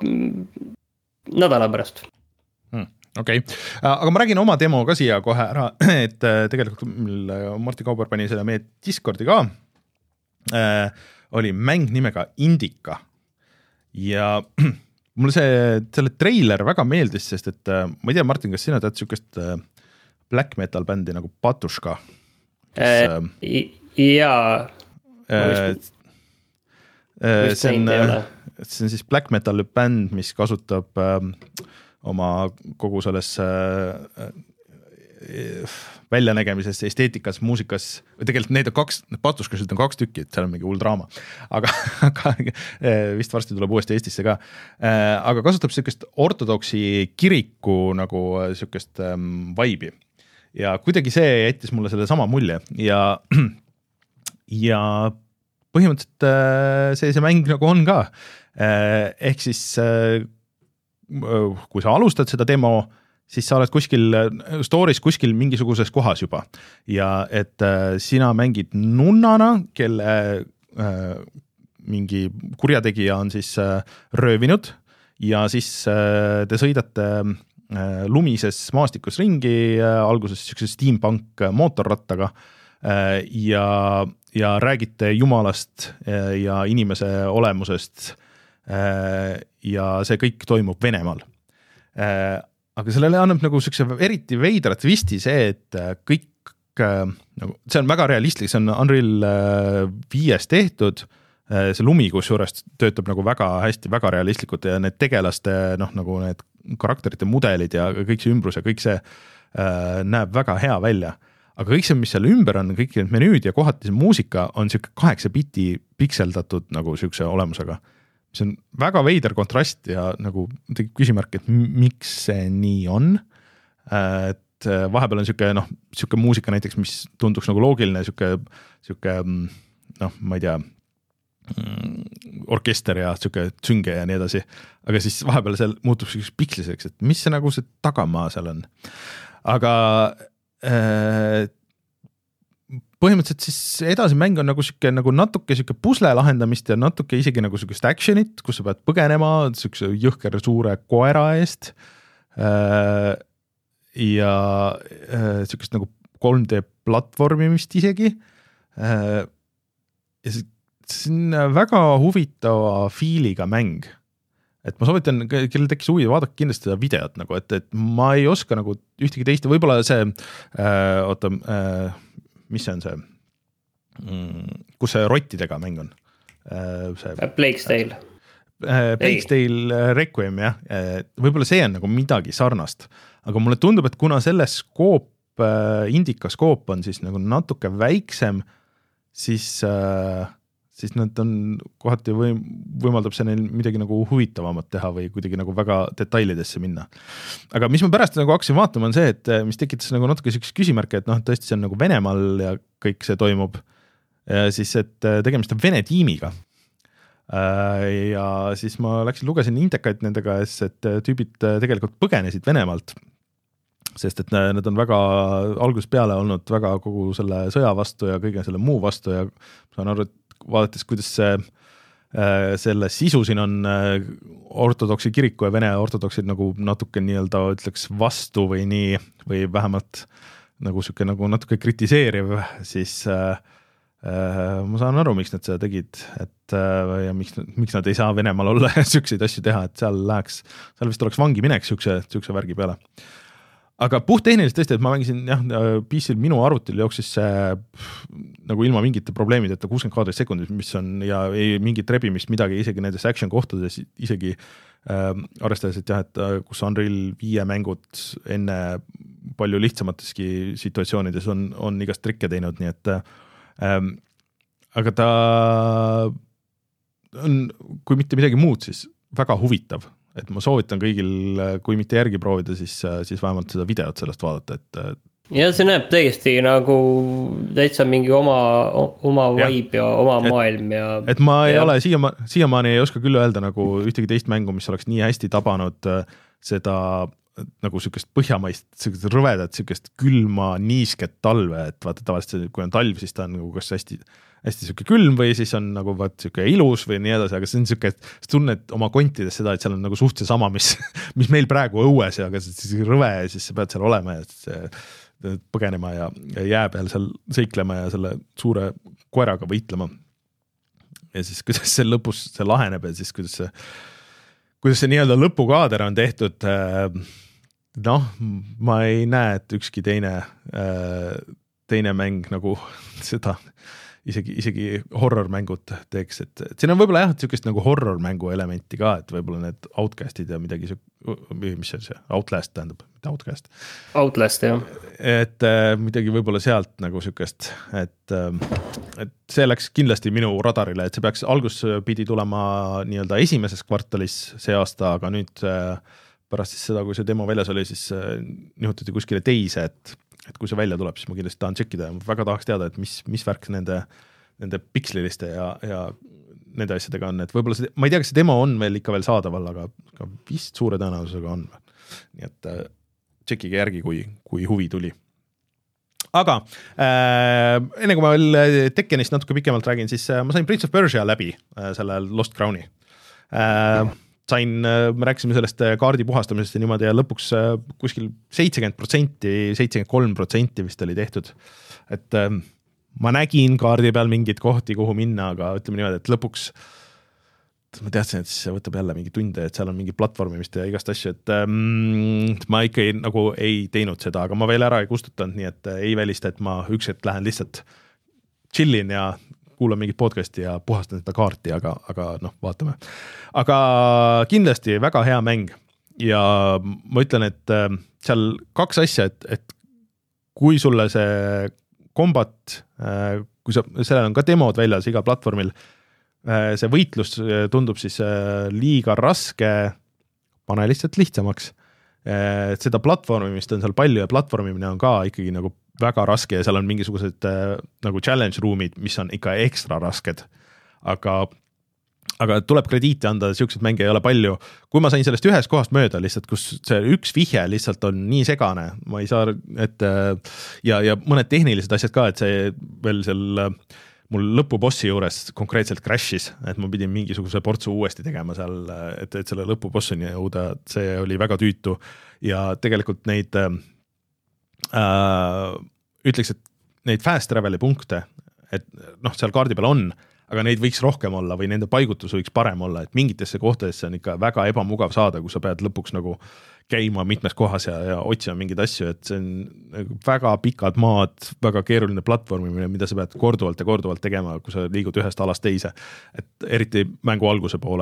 nädala pärast. Okei, okay. Aga ma räägin oma demo ka siia kohe ära, et tegelikult Martti Kauber pani selle meie Discordi ka, äh, oli mäng nimega Indica ja mulle see, selle treiler väga meeldis, sest et ma ei tea, Martin, kas sina tead sükest black metal bändi nagu Patuška? Äh, jaa. Äh, äh, see, on, see on siis black metal bänd, mis kasutab äh, oma kogu selles äh, väljanägemises, esteetikas, muusikas, tegelikult neid on kaks, Patuškasid on kaks tükki, et seal on mingi hull draama, aga, aga vist varsti tuleb uuesti Eestisse ka, äh, aga kasutab sükest ortodoksi kiriku nagu sükest ähm, vibe'i ja kuidagi see jättis mulle selle sama mulje ja, ja põhimõtteliselt äh, see, see mäng nagu on ka, äh, ehk siis äh, kui sa alustad seda demo, siis sa oled kuskil story's kuskil mingisuguses kohas juba ja et äh, sina mängid nunnana, kelle äh, mingi kurjategija on siis äh, röövinud ja siis äh, te sõidate äh, lumises maastikus ringi äh, alguses siukse steampunk mootorrattaga äh, ja, ja räägite jumalast äh, ja inimese olemusest ja see kõik toimub Venemaal. Aga sellele annab nagu siukse eriti veidra twisti see, et kõik, nagu, see on väga realistlik, see on Unreal viies tehtud, see lumi kusjuures töötab nagu väga hästi, väga realistlikult ja need tegelaste, noh, nagu need karakterite mudelid ja kõik see ümbrus ja kõik see äh, näeb väga hea välja. Aga kõik see, mis seal ümber on, kõik need menüüd ja kohati see muusika on siuke kaheksa biti pikseldatud nagu siukse olemusega. See on väga veider kontrast ja nagu tekib küsimärk, et miks see nii on. Et vahepeal on siuke, noh, siuke muusika näiteks, mis tunduks nagu loogiline, siuke, siuke, noh, ma ei tea, orkester ja siuke tsünge ja nii edasi. Aga siis vahepeal seal muutub siukes piksliseks, et mis see nagu see tagamaa seal on. Aga äh, põhimõtteliselt siis edasi mäng on nagu siuke nagu natuke siuke pusle lahendamist ja natuke isegi nagu siukest actionit, kus sa pead põgenema siukse jõhker suure koera eest äh, ja äh, siukest nagu kolm D platvormimist isegi äh, ja see, see on väga huvitava fiiliga mäng, et ma soovitan, kellel tekkis huvi, vaadake kindlasti seda videot nagu, et, et ma ei oska nagu ühtegi teist, võib-olla see äh, oota äh, mis see on see, kus see rottidega mäng on? See, Plague's Tale. Plague Tale Requiem, jah, võib-olla see on nagu midagi sarnast, aga mulle tundub, et kuna selle skoop, indika skoop on siis nagu natuke väiksem, siis, siis nad on kohati või, võimaldab see neil midagi nagu huvitavamat teha või kuidagi nagu väga detailidesse minna. Aga mis ma pärast nagu hakkasin vaatama on see, et mis tekitas nagu natuke sellist küsimärke, et noh, tõesti see on nagu Venemaal ja kõik see toimub, ja siis, et tegemist on Vene tiimiga. Ja siis ma läksin, lugesin indekaid nendega, et tüübid tegelikult põgenesid Venemaalt, sest et nad on väga algusest peale olnud väga kogu selle sõja vastu ja kõige selle muu vastu ja saan aru, et vaadates, kuidas see, selle sisu siin on ortodoksi kiriku ja Vene ortodoksid nagu natuke nii-öelda ütleks vastu või nii, või vähemalt nagu siuke nagu natuke kritiseeriv, siis ma saan aru, miks nad seda tegid, et ja miks, miks nad ei saa Venemaal olla ja siukseid asju teha, et seal läheks, seal vist oleks vangi minek siukse, siukse värgi peale. Aga puht tehniliselt tõesti, et ma mängisin jah, P C-l minu arvutil jooksis see nagu ilma mingite probleemideta kuuskümmend kaadrit sekundis, mis on ja ei mingit rebimist midagi, isegi nendes action kohtades isegi äh, arvestades, et jah, et kus Unreal viie mängud enne palju lihtsamateski situatsioonides on, on igast trikke teinud, nii et Ähm, aga ta on, kui mitte midagi muud, siis väga huvitav, et ma soovitan kõigil, kui mitte järgi proovida, siis, siis vähemalt seda videot sellest vaadata, et ja see näeb täiesti nagu täitsa mingi oma, oma vibe ja, ja oma et, maailm ja et ma ei ja. ole siia, siiamaani ei oska küll öelda nagu ühtegi teist mängu, mis oleks nii hästi tabanud seda nagu sükest põhjamaist, sükest rõvedat, sükest külma, niisket talve, et vaata tavaliselt, kui on talv, siis ta on nagu kas hästi, hästi süke külm või siis on nagu vaat süke ilus või nii edasi, aga see on süke, et sa tunned oma kontides seda, et seal on nagu suht see sama, mis, mis meil praegu õues ja aga siis rõve ja siis sa pead seal olema ja siis põgenema ja, ja jää peal seal seiklema ja selle suure koeraga võitlema. Ja siis kuidas see lõpus see laheneb ja siis kuidas see kuidas see nii-öelda lõpukaader on tehtud, noh, ma ei näe, et ükski teine, teine mäng nagu seda isegi, isegi horror-mängud teeks, et, et siin on võib-olla jah, sellist nagu horror-mängu elementi ka, et võib-olla need Outcastid ja midagi, mis see, Outlast tähendab, mitte Outcast. Outlast, jah. Et midagi võib-olla sealt nagu sellist, et, et see läks kindlasti minu radarile, et see peaks algus pidi tulema nii-öelda esimeses kvartalis see aasta, aga nüüd pärast siis seda, kui see demo väljas oli, siis nihutati kuskile teise, et et kui see välja tuleb, siis ma kindlasti tahan tšekkida ja ma väga tahaks teada, et mis, mis värk nende, nende piksliliste ja, ja nende asjadega on, et võib-olla see, ma ei tea, kas see demo on veel ikka veel saadaval, aga, aga vist suure tõenäosusega on. Nii et äh, tšekkige järgi, kui, kui huvi tuli. Aga äh, enne kui ma veel Tekkenist natuke pikemalt räägin, siis äh, ma sain Prince of Persia läbi äh, selle Lost Crowni. Äh, sain, me rääkisime sellest kaardi puhastamisest ja niimoodi ja lõpuks kuskil seitsekümmend protsenti, seitsekümmend kolm protsenti vist oli tehtud. Et ma nägin kaardi peal mingid kohti, kuhu minna, aga ütleme niimoodi, et lõpuks ma teadsin, et see võtab jälle mingi tunde, et seal on mingi platvormimist ja igast asju, et ähm, ma ikka ei, nagu ei teinud seda, aga ma veel ära ei kustutanud, nii et ei välista, et ma üks hetk lähen lihtsalt chillin ja kuulan mingit podcasti ja puhastan seda kaarti, aga, aga noh, vaatame. Aga kindlasti väga hea mäng ja ma ütlen, et seal kaks asja, et, et kui sulle see kombat, kui sa, sellel on ka demod väljas igal platvormil, see võitlus tundub siis liiga raske, pane lihtsalt lihtsamaks. Seda platvormimist on seal palju ja platvormimine on ka ikkagi nagu väga raske ja seal on mingisugused äh, nagu challenge ruumid, mis on ikka ekstra rasked, aga, aga tuleb krediiti anda, siuksed mänge ei ole palju. Kui ma sain sellest ühest kohast mööda lihtsalt, kus see üks vihje lihtsalt on nii segane, ma ei saa, et äh, ja, ja mõned tehnilised asjad ka, et see veel seal äh, mul lõpubossi juures konkreetselt crashis, et ma pidin mingisuguse portsu uuesti tegema seal, et, et selle lõpubossini jõuda, see oli väga tüütu ja tegelikult neid äh, Uh, ütleks, et neid fast traveli punkte, et noh, seal kaardi peal on, aga neid võiks rohkem olla või nende paigutus võiks parem olla, et mingitesse kohtadesse on ikka väga ebamugav saada, kui sa pead lõpuks nagu käima mitmes kohas ja, ja otsima mingeid asju, et see on väga pikad maad, väga keeruline platvormimine, mida sa pead korduvalt ja korduvalt tegema, kui sa liigud ühest alast teise, et eriti mängu alguse poole.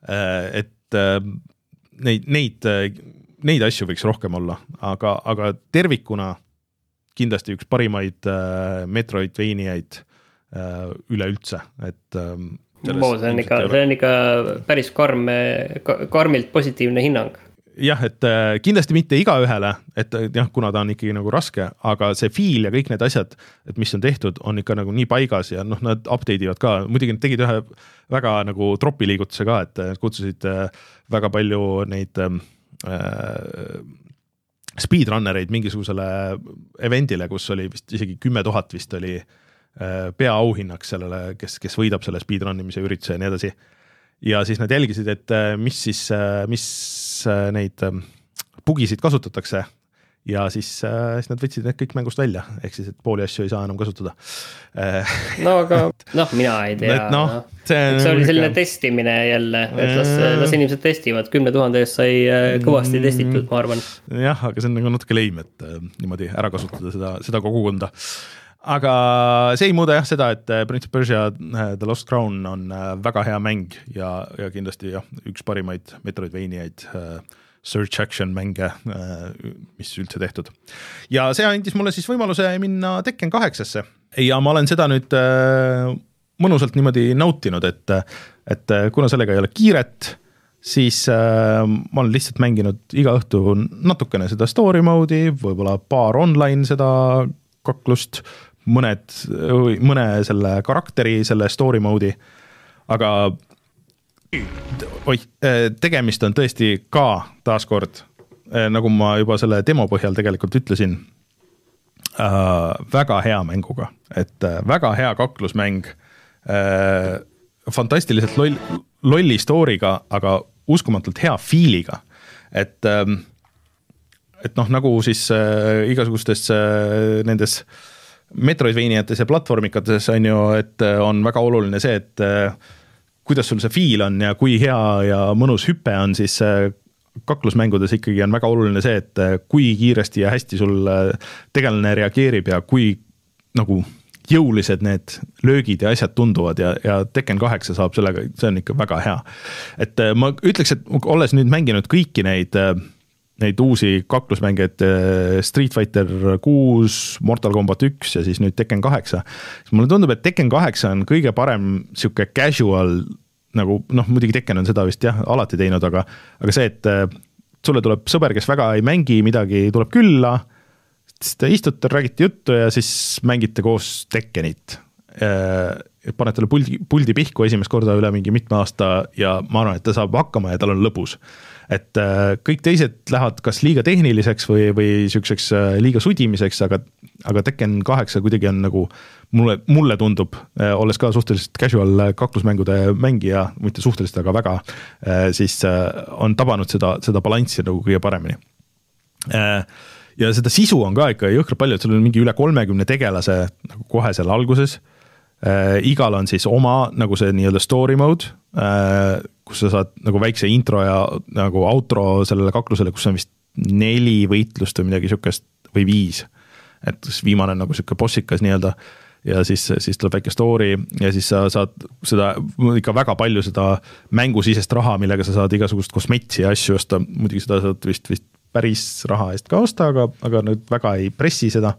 et neid, neid, neid asju võiks rohkem olla, aga, aga tervikuna kindlasti üks parimaid Metroidvaniaid üleüldse, et Bo, see on ikka, see on ikka päris karm, karmilt positiivne hinnang. Jah, et kindlasti mitte iga ühele, et jah, kuna ta on ikkagi nagu raske, aga see feel ja kõik need asjad, et mis on tehtud, on ikka nagu nii paigas ja noh, nad update ivad ka, muidugi nad tegid ühe väga nagu tropiliigutuse ka, et kutsusid väga palju neid äh, speedrunnereid mingisugusele eventile, kus oli vist isegi kümme tuhat vist oli peaauhinnaks sellele, kes, kes võidab selle speedrunnimise ürituse ja nii edasi. Ja siis nad jälgisid, et mis siis, mis neid bugisid kasutatakse ja siis, siis nad võtsid need kõik mängust välja, ehk siis, et pooli asju ei saa enam kasutada. No aga noh, mina ei tea. No, see, see oli selline testimine jälle, et las, las inimesed testivad, kümne tuhande eest sai kõvasti testitud, ma arvan. Jah, aga see on nagu natuke leim, et niimoodi ära kasutada seda, seda kogukonda. Aga see ei muuda jah seda, et Prince of Persia The Lost Crown on väga hea mäng ja, ja kindlasti jah, üks parimaid Metroidvaniaid search action mänge, mis üldse tehtud. Ja see andis mulle siis võimaluse minna Tekken kaheksasse ja ma olen seda nüüd mõnusalt niimoodi nautinud, et, et kuna sellega ei ole kiiret, siis ma olen lihtsalt mänginud iga õhtu natukene seda story mode'i, võib-olla paar online seda kaklust, mõned, mõne selle karakteri, selle story mode'i, aga oi, tegemist on tõesti ka taaskord, nagu ma juba selle demo põhjal tegelikult ütlesin, äh, väga hea mänguga, et väga hea kaklusmäng, äh, fantastiliselt loll, lolli story'ga, aga uskumatult hea feeliga, et, äh, et noh, nagu siis äh, igasugustes äh, nendes Metroidvaniates ja platvormikates on ju, et on väga oluline see, et kuidas sul see feel on ja kui hea ja mõnus hüpe on, siis kaklusmängudes ikkagi on väga oluline see, et kui kiiresti ja hästi sul tegelane reageerib ja kui nagu jõulised need löögid ja asjad tunduvad ja, ja Tekken kaheksa saab sellega, see on ikka väga hea. Et ma ütleks, et olles nüüd mänginud kõiki neid neid uusi kaklusmänge, et Street Fighter kuus, Mortal Kombat üks ja siis nüüd Tekken kaheksa. Mulle tundub, et Tekken kaheksa on kõige parem siuke casual, nagu noh, muidugi Tekken on seda vist jah, alati teinud, aga, aga see, et sulle tuleb sõber, kes väga ei mängi midagi, tuleb külla, siis te istute, räägite juttu ja siis mängite koos Tekkenit. Paned talle puldi, puldi pihku esimest korda üle mingi mitme aasta ja ma arvan, et ta saab hakkama ja tal on lõbus. Et kõik teised lähevad kas liiga tehniliseks või, või siukseks liiga sudimiseks, aga, aga Tekken kaheksa kuidagi on nagu mulle, mulle tundub, olles ka suhteliselt casual kaklusmängude mängija, mitte suhteliselt, aga väga, siis on tabanud seda, seda balanssi nagu kõige paremini. Ja seda sisu on ka ikka jõhkralt palju, et sul on mingi üle kolmekümne tegelase nagu kohe seal alguses. Igal on siis oma nagu see nii-öelda story mode, kus sa saad nagu väikse intro ja nagu outro sellele kaklusele, kus on vist neli võitlust või midagi siukest või viis. Et viimane nagu siuke bossikas nii-öelda ja siis, siis tuleb väike story ja siis sa saad seda ikka väga palju seda mängusisest raha, millega sa saad igasugust kosmetsi ja asju osta. Muidugi seda saad vist, vist päris raha eest ka osta, aga, aga nüüd väga ei pressi seda.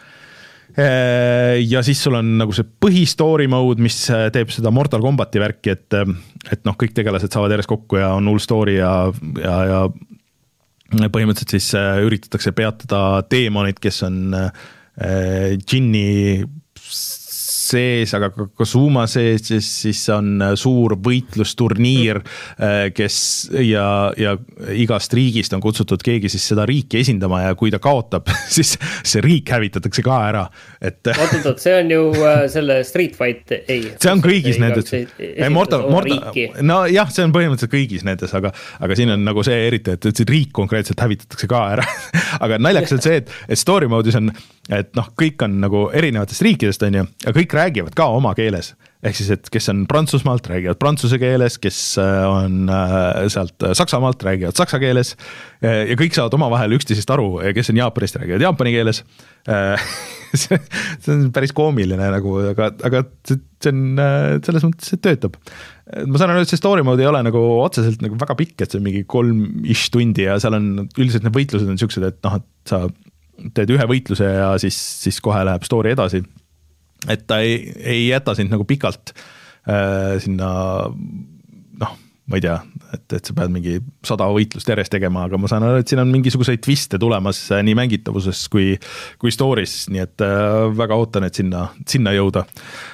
Ja siis sul on nagu see põhistory mode, mis teeb seda Mortal Kombati värki, et, et noh, kõik tegelased saavad järjest kokku ja on null story ja, ja, ja põhimõtteliselt siis üritatakse peatada deemonid, kes on äh, džinni sees, aga Kazuma sees, siis, siis on suur võitlusturniir, kes ja, ja igast riigist on kutsutud keegi siis seda riiki esindama ja kui ta kaotab, siis see riik hävitatakse ka ära. Et... Oot-oot, see on ju selle Street Fight, ei. See on kõigis nendes. Mortal, Mortal, no jah, see on põhimõtteliselt kõigis nendes, aga, aga siin on nagu see eriti, et, et see riik konkreetselt hävitatakse ka ära. Aga naljakas on see, et, et story mode'is on et noh, kõik on nagu erinevatest riikidest, on ju, ja kõik räägivad ka oma keeles. Ehk siis, et kes on Prantsusmaalt, räägivad prantsuse keeles, kes on sealt Saksamaalt, räägivad saksa keeles ja kõik saavad oma vahel üksteisest aru ja kes on Jaapanist, räägivad jaapani keeles. see on päris koomiline nagu, aga, aga see on selles mõttes, et töötab. Ma saan aru, et see story mode ei ole nagu otseselt nagu väga pikk, et see on mingi kolm-ish tundi ja seal on üldiselt need võitlused on siuksed, et noh, et sa teed ühe võitluse ja siis, siis kohe läheb story edasi. Et ta ei, ei jäta sind nagu pikalt äh, sinna, noh, ma ei tea, et, et sa pead mingi sada võitlust järjest tegema, aga ma saan aru, et siin on mingisuguseid twiste tulemas nii mängitavuses kui, kui stories, nii et äh, väga ootan, et sinna, sinna jõuda.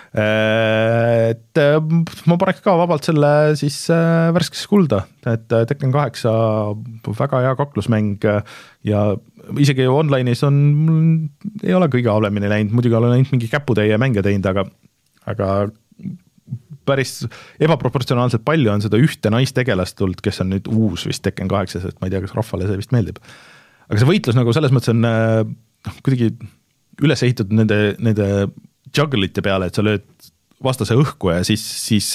Äh, et äh, ma paneks ka vabalt selle siis äh, värskesse kulda, et äh, Tekken kaheksa väga hea kaklusmäng ja isegi online'is on, ei ole kõige halvemini läinud, muidugi olen ainult mingi käputäie mänge teinud, aga, aga päris ebaproportsionaalselt palju on seda ühte naistegelast tulnud, kes on nüüd uus vist Tekken kaheksas, et ma ei tea, kas rahvale see vist meeldib. Aga see võitlus nagu selles mõttes on no, kuidagi üles ehitatud nende, nende jugglite peale, et sa lööd vastase õhku ja siis, siis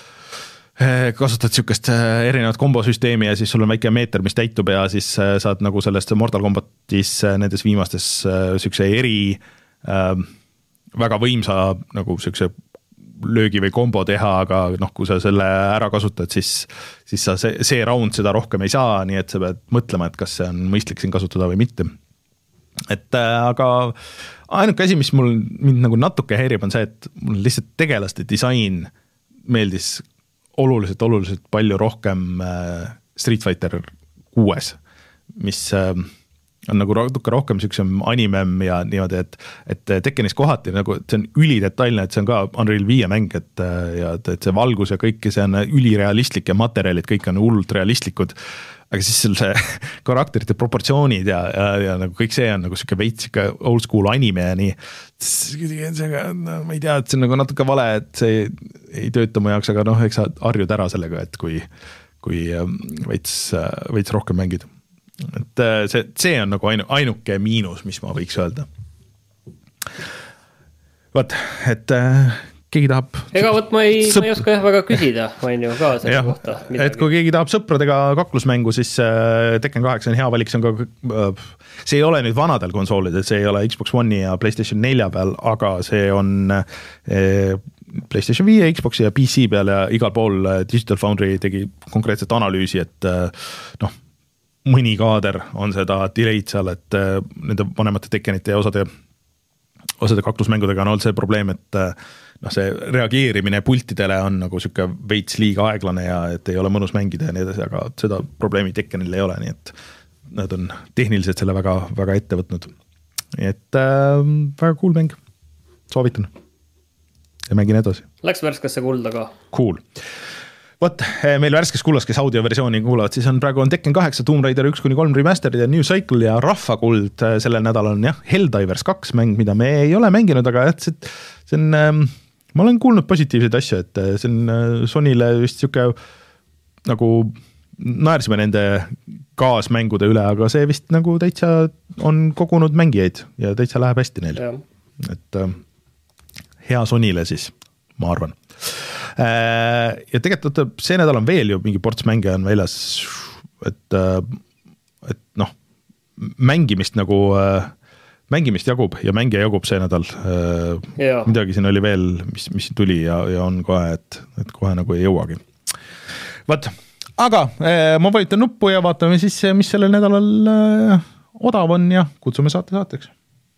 kasutad siukest erinevat kombosüsteemi ja siis sul on väike meeter, mis täitub ja siis saad nagu sellest Mortal Kombatis nendes viimastes siukse eri äh, väga võimsa nagu siukse löögi või kombo teha, aga noh, kui sa selle ära kasutad, siis, siis sa see, see round seda rohkem ei saa, nii et sa pead mõtlema, et kas see on mõistlik siin kasutada või mitte. Et äh, aga ainuke asi, mis mul mind nagu natuke häirib, on see, et mul lihtsalt tegelaste disain meeldis oluliselt, oluliselt palju rohkem Street Fighter kuues, mis on nagu natuke rohkem siuksem animem ja niimoodi, et, et Tekkenis kohati nagu, see on ülidetailne, et see on ka Unreal viie mäng, et, ja, et see valgus ja kõik, see on ülirealistlik ja materjalid, kõik on hullult realistlikud, aga siis seal see karakterite proportsioonid ja, ja, ja nagu kõik see on nagu siuke veits siuke old school anime ja nii, no, ma ei tea, et see on nagu natuke vale, et see ei tööta mu jaoks, aga noh, eks sa harjud ära sellega, et kui, kui veits, veits rohkem mängid. Et see, see on nagu ainu, ainuke miinus, mis ma võiks öelda. Vaat, et keegi tahab... Ega võt ma ei, sõp... ma ei oska jah väga küsida, on ju ka selle kohta. Midagi. Et kui keegi tahab sõpradega kaklusmängu, siis Tekken kaheksa on hea valik, see on ka, see ei ole nüüd vanadel konsoolidel, see ei ole Xbox One'i ja PlayStation nelja peal, aga see on PlayStation viie, Xbox'i ja P C peal ja igal pool Digital Foundry tegi konkreetset analüüsi, et noh, mõni kaader on seda delayed seal, et nende vanemate Tekkenite ja osade, osade kaklusmängudega on olnud see probleem, et noh, see reageerimine pultidele on nagu siuke veits liiga aeglane ja et ei ole mõnus mängida ja nii edasi, aga seda probleemi Tekkenil ei ole, nii et nad on tehniliselt selle väga, väga ette võtnud. Et äh, väga cool mäng, soovitan ja mängin edasi. Läks värskesse kulda ka. Cool. Võt, meil värskes kullas, kes audioversiooni kuulavad, siis on praegu on Tekken kaheksa, Tomb Raider üks kuni kolm remastered ja New Cycle ja Rahvakuld. Sellel nädal on jah, Helldivers kaks mäng, mida me ei ole mänginud, aga et see, see on, ma olen kuulnud positiivseid asju, et see on Sonyle vist siuke nagu naersime nende kaasmängude üle, aga see vist nagu täitsa on kogunud mängijaid ja täitsa läheb hästi neil. Ja. Et hea Sonyle siis, ma arvan. Ja tegelikult see nädal on veel ju mingi ports mänge on väljas, et, et noh, mängimist nagu, mängimist jagub ja mängija jagub see nädal. Ja. Midagi siin oli veel, mis, mis tuli ja, ja on kohe, et, et kohe nagu ei jõuagi. Vaat, aga ma vajutan nuppu ja vaatame siis, mis sellel nädalal odav on ja kutsume saate saateks.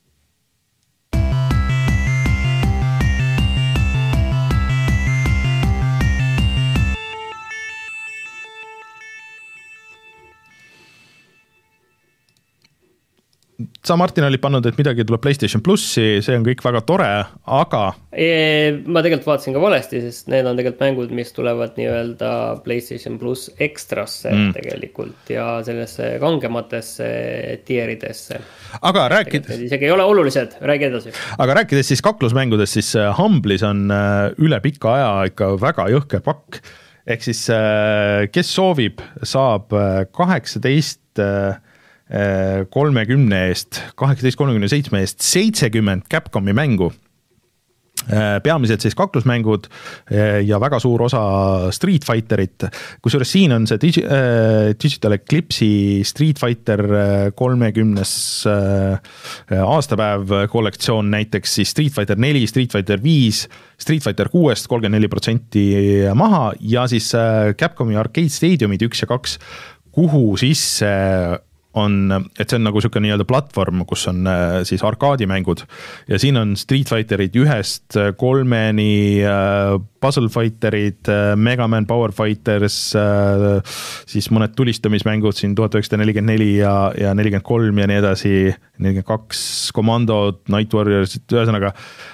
Sa, Martin, oli pannud, et midagi tuleb PlayStation Plussi, see on kõik väga tore, aga... E, ma tegelikult vaatasin ka valesti, sest need on tegelikult mängud, mis tulevad nii-öelda PlayStation Plus ekstrasse mm. tegelikult ja sellesse kangematesse tieridesse. Aga rääkides... Isegi ei ole olulised, räägi edasi. Aga rääkides siis kaklusmängudest, siis Humblis on üle pika aja ikka väga jõhke pakk. Ehk siis, kes soovib, saab kaheksateist kolmekümne eest, kaheksateist kolmekümne seitsme eest seitsekümmend Capcomi mängu. Peamiselt siis kaklusmängud ja väga suur osa Street Fighterit, kusjuures siin on see digi, äh, Digital Eclipse'i Street Fighter kolmekümnes aastapäev kollektsioon, näiteks siis Street Fighter neli, Street Fighter viis, Street Fighter kuuest kolmkümmend neli protsenti maha ja siis Capcomi Arcade Stadiumid üks ja kaks, kuhu sisse on, et see on nagu niisugune nii-öelda platvorm, kus on siis arkaadimängud ja siin on Street Fighterid ühest kolmeni, Puzzle Fighterid, Mega Man Power Fighters, siis mõned tulistamismängud siin tuhat üheksasada nelikümmend neli ja, ja nelikümmend kolm ja nii edasi, nelikümmend kaks, Commando, Night Warriors, ühesõnaga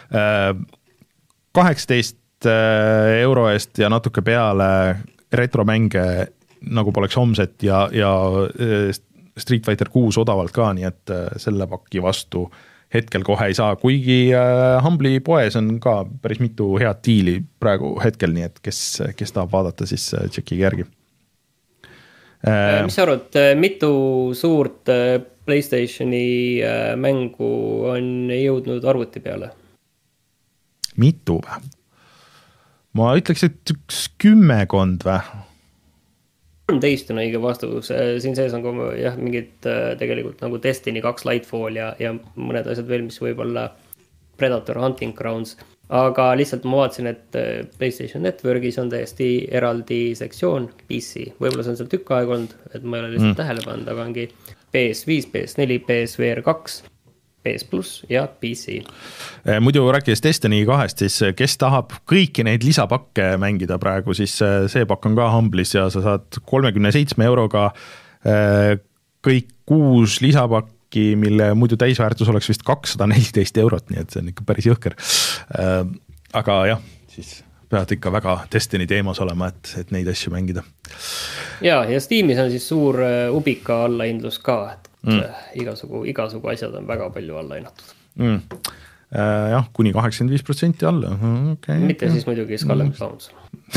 kaheksateist euro eest ja natuke peale retromänge nagu poleks homset ja, ja Street Fighter kuus odavalt ka, nii et selle pakki vastu hetkel kohe ei saa, kuigi Humble'i poes on ka päris mitu head diili praegu hetkel, nii et kes, kes tahab vaadata, siis tšekkige järgi. Mis sa arvad, mitu suurt PlayStationi mängu on jõudnud arvuti peale? Mitu vä? Ma ütleks, et üks kümmekond vä? kolmteist on õige vastus, siin sees on ka jah, mingid tegelikult nagu Destiny kaks Lightfall ja, ja mõned asjad veel, mis võib olla Predator Hunting Grounds, aga lihtsalt ma vaatasin, et PlayStation Networkis on täiesti eraldi sektsioon P C, võib-olla see on seal tükk aeg olnud, et ma ei ole lihtsalt mm. tähele pannud, aga ongi P S viis, P S neli, P S V R kaks, P S plus ja P C. Muidu rääkides Destiny kahest, siis kes tahab kõiki neid lisapakke mängida praegu, siis see pakk on ka Humble'is ja sa saad kolmekümne seitsme euroga kõik kuus lisapakki, mille muidu täisväärtus oleks vist kakssada neliteist eurot, nii et see on ikka päris jõhker. Aga jah, siis peavad ikka väga Destiny teemas olema, et, et neid asju mängida. Ja, ja Steamis on siis suur Ubika allahindlus ka, et mm. igasugu, igasugu asjad on väga palju allahinnatud. Mm. Äh, jah, kuni kaheksakümmend viis protsenti alla. Okay, mitte okay. Siis muidugi Skull and Bones.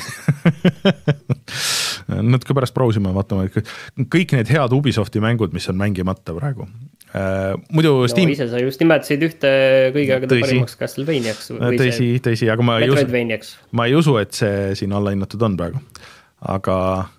Natuke pärast prousime, vaatame, kõik need head Ubisofti mängud, mis on mängimata praegu. Äh, muidu Steam... No ise sa just nimetasid ühte kõige aegade parimaks Castlevaniaks. Tõsi, tõsi, aga ma ei, usu, ma ei usu, et see siin allahinnatud on praegu. Aga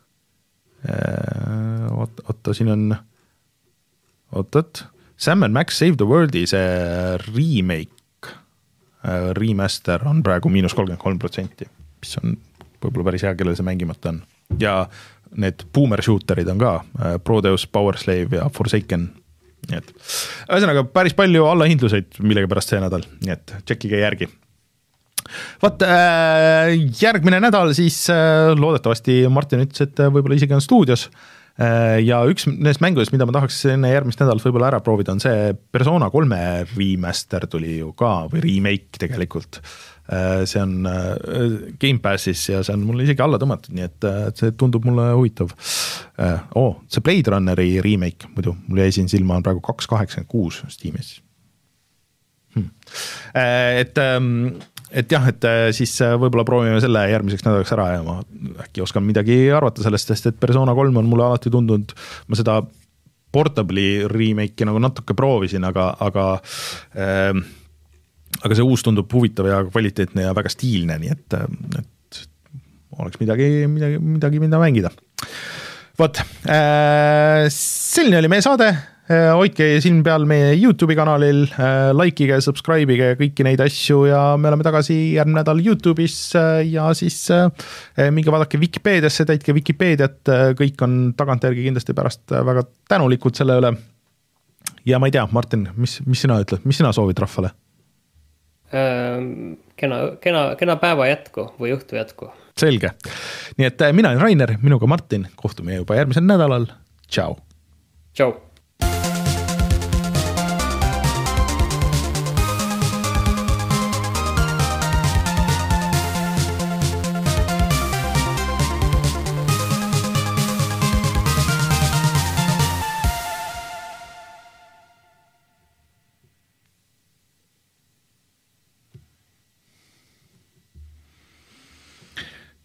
äh, oot, oota, siin on ootot, Sam and Max Save the World'i see remake, äh, remaster on praegu miinus kolmkümmend kolm protsenti, mis on võib-olla päris hea, kellel see mängimata on. Ja need boomer shooterid on ka, äh, Proteus, Power Slave ja Forsaken. Nii et ühesõnaga päris palju allahindluseid millega pärast see nädal, nii et tšekkige järgi. Vaat äh, järgmine nädal siis äh, loodetavasti Martin ütles, et võib-olla isegi on stuudios äh, ja üks neist mängudest, mida ma tahaks enne järgmist nädalat võib-olla ära proovida, on see Persona kolme remaster tuli ju ka või remake tegelikult. Äh, see on äh, Game Passis ja see on mulle isegi alla tõmmatud, nii et äh, see tundub mulle huvitav. Äh, oh, see Blade Runneri remake, muidu mul jäi siin silma on praegu kaks kaheksakümmend kuus Steamis. Hmm. Äh, et ähm, et jah, et siis võib-olla proovime selle järgmiseks nädalaks ära ja ma äkki oskan midagi arvata sellest, sest et Persona kolm on mulle alati tundunud, ma seda Portable'i remake'i nagu natuke proovisin, aga aga, äh, aga see uus tundub huvitav ja kvaliteetne ja väga stiilne, nii et, et oleks midagi, midagi, midagi mida mängida. Vot, äh, selline oli meie saade. Hoidke silm peal meie YouTube'i kanalil, likeige, subscribe'ige kõiki neid asju ja me oleme tagasi järgmine nädal YouTube'is ja siis minge vaadake Wikipeediasse, täitke Wikipeediat, kõik on tagantjärgi kindlasti pärast väga tänulikud selle üle. Ja ma ei tea, Martin, mis, mis sina ütled, mis sina soovid rahvale? Kena, kena, kena päeva jätku või õhtu jätku. Selge. Nii et mina olen Rainer, minuga Martin, kohtume juba järgmisel nädalal. Ciao. Ciao.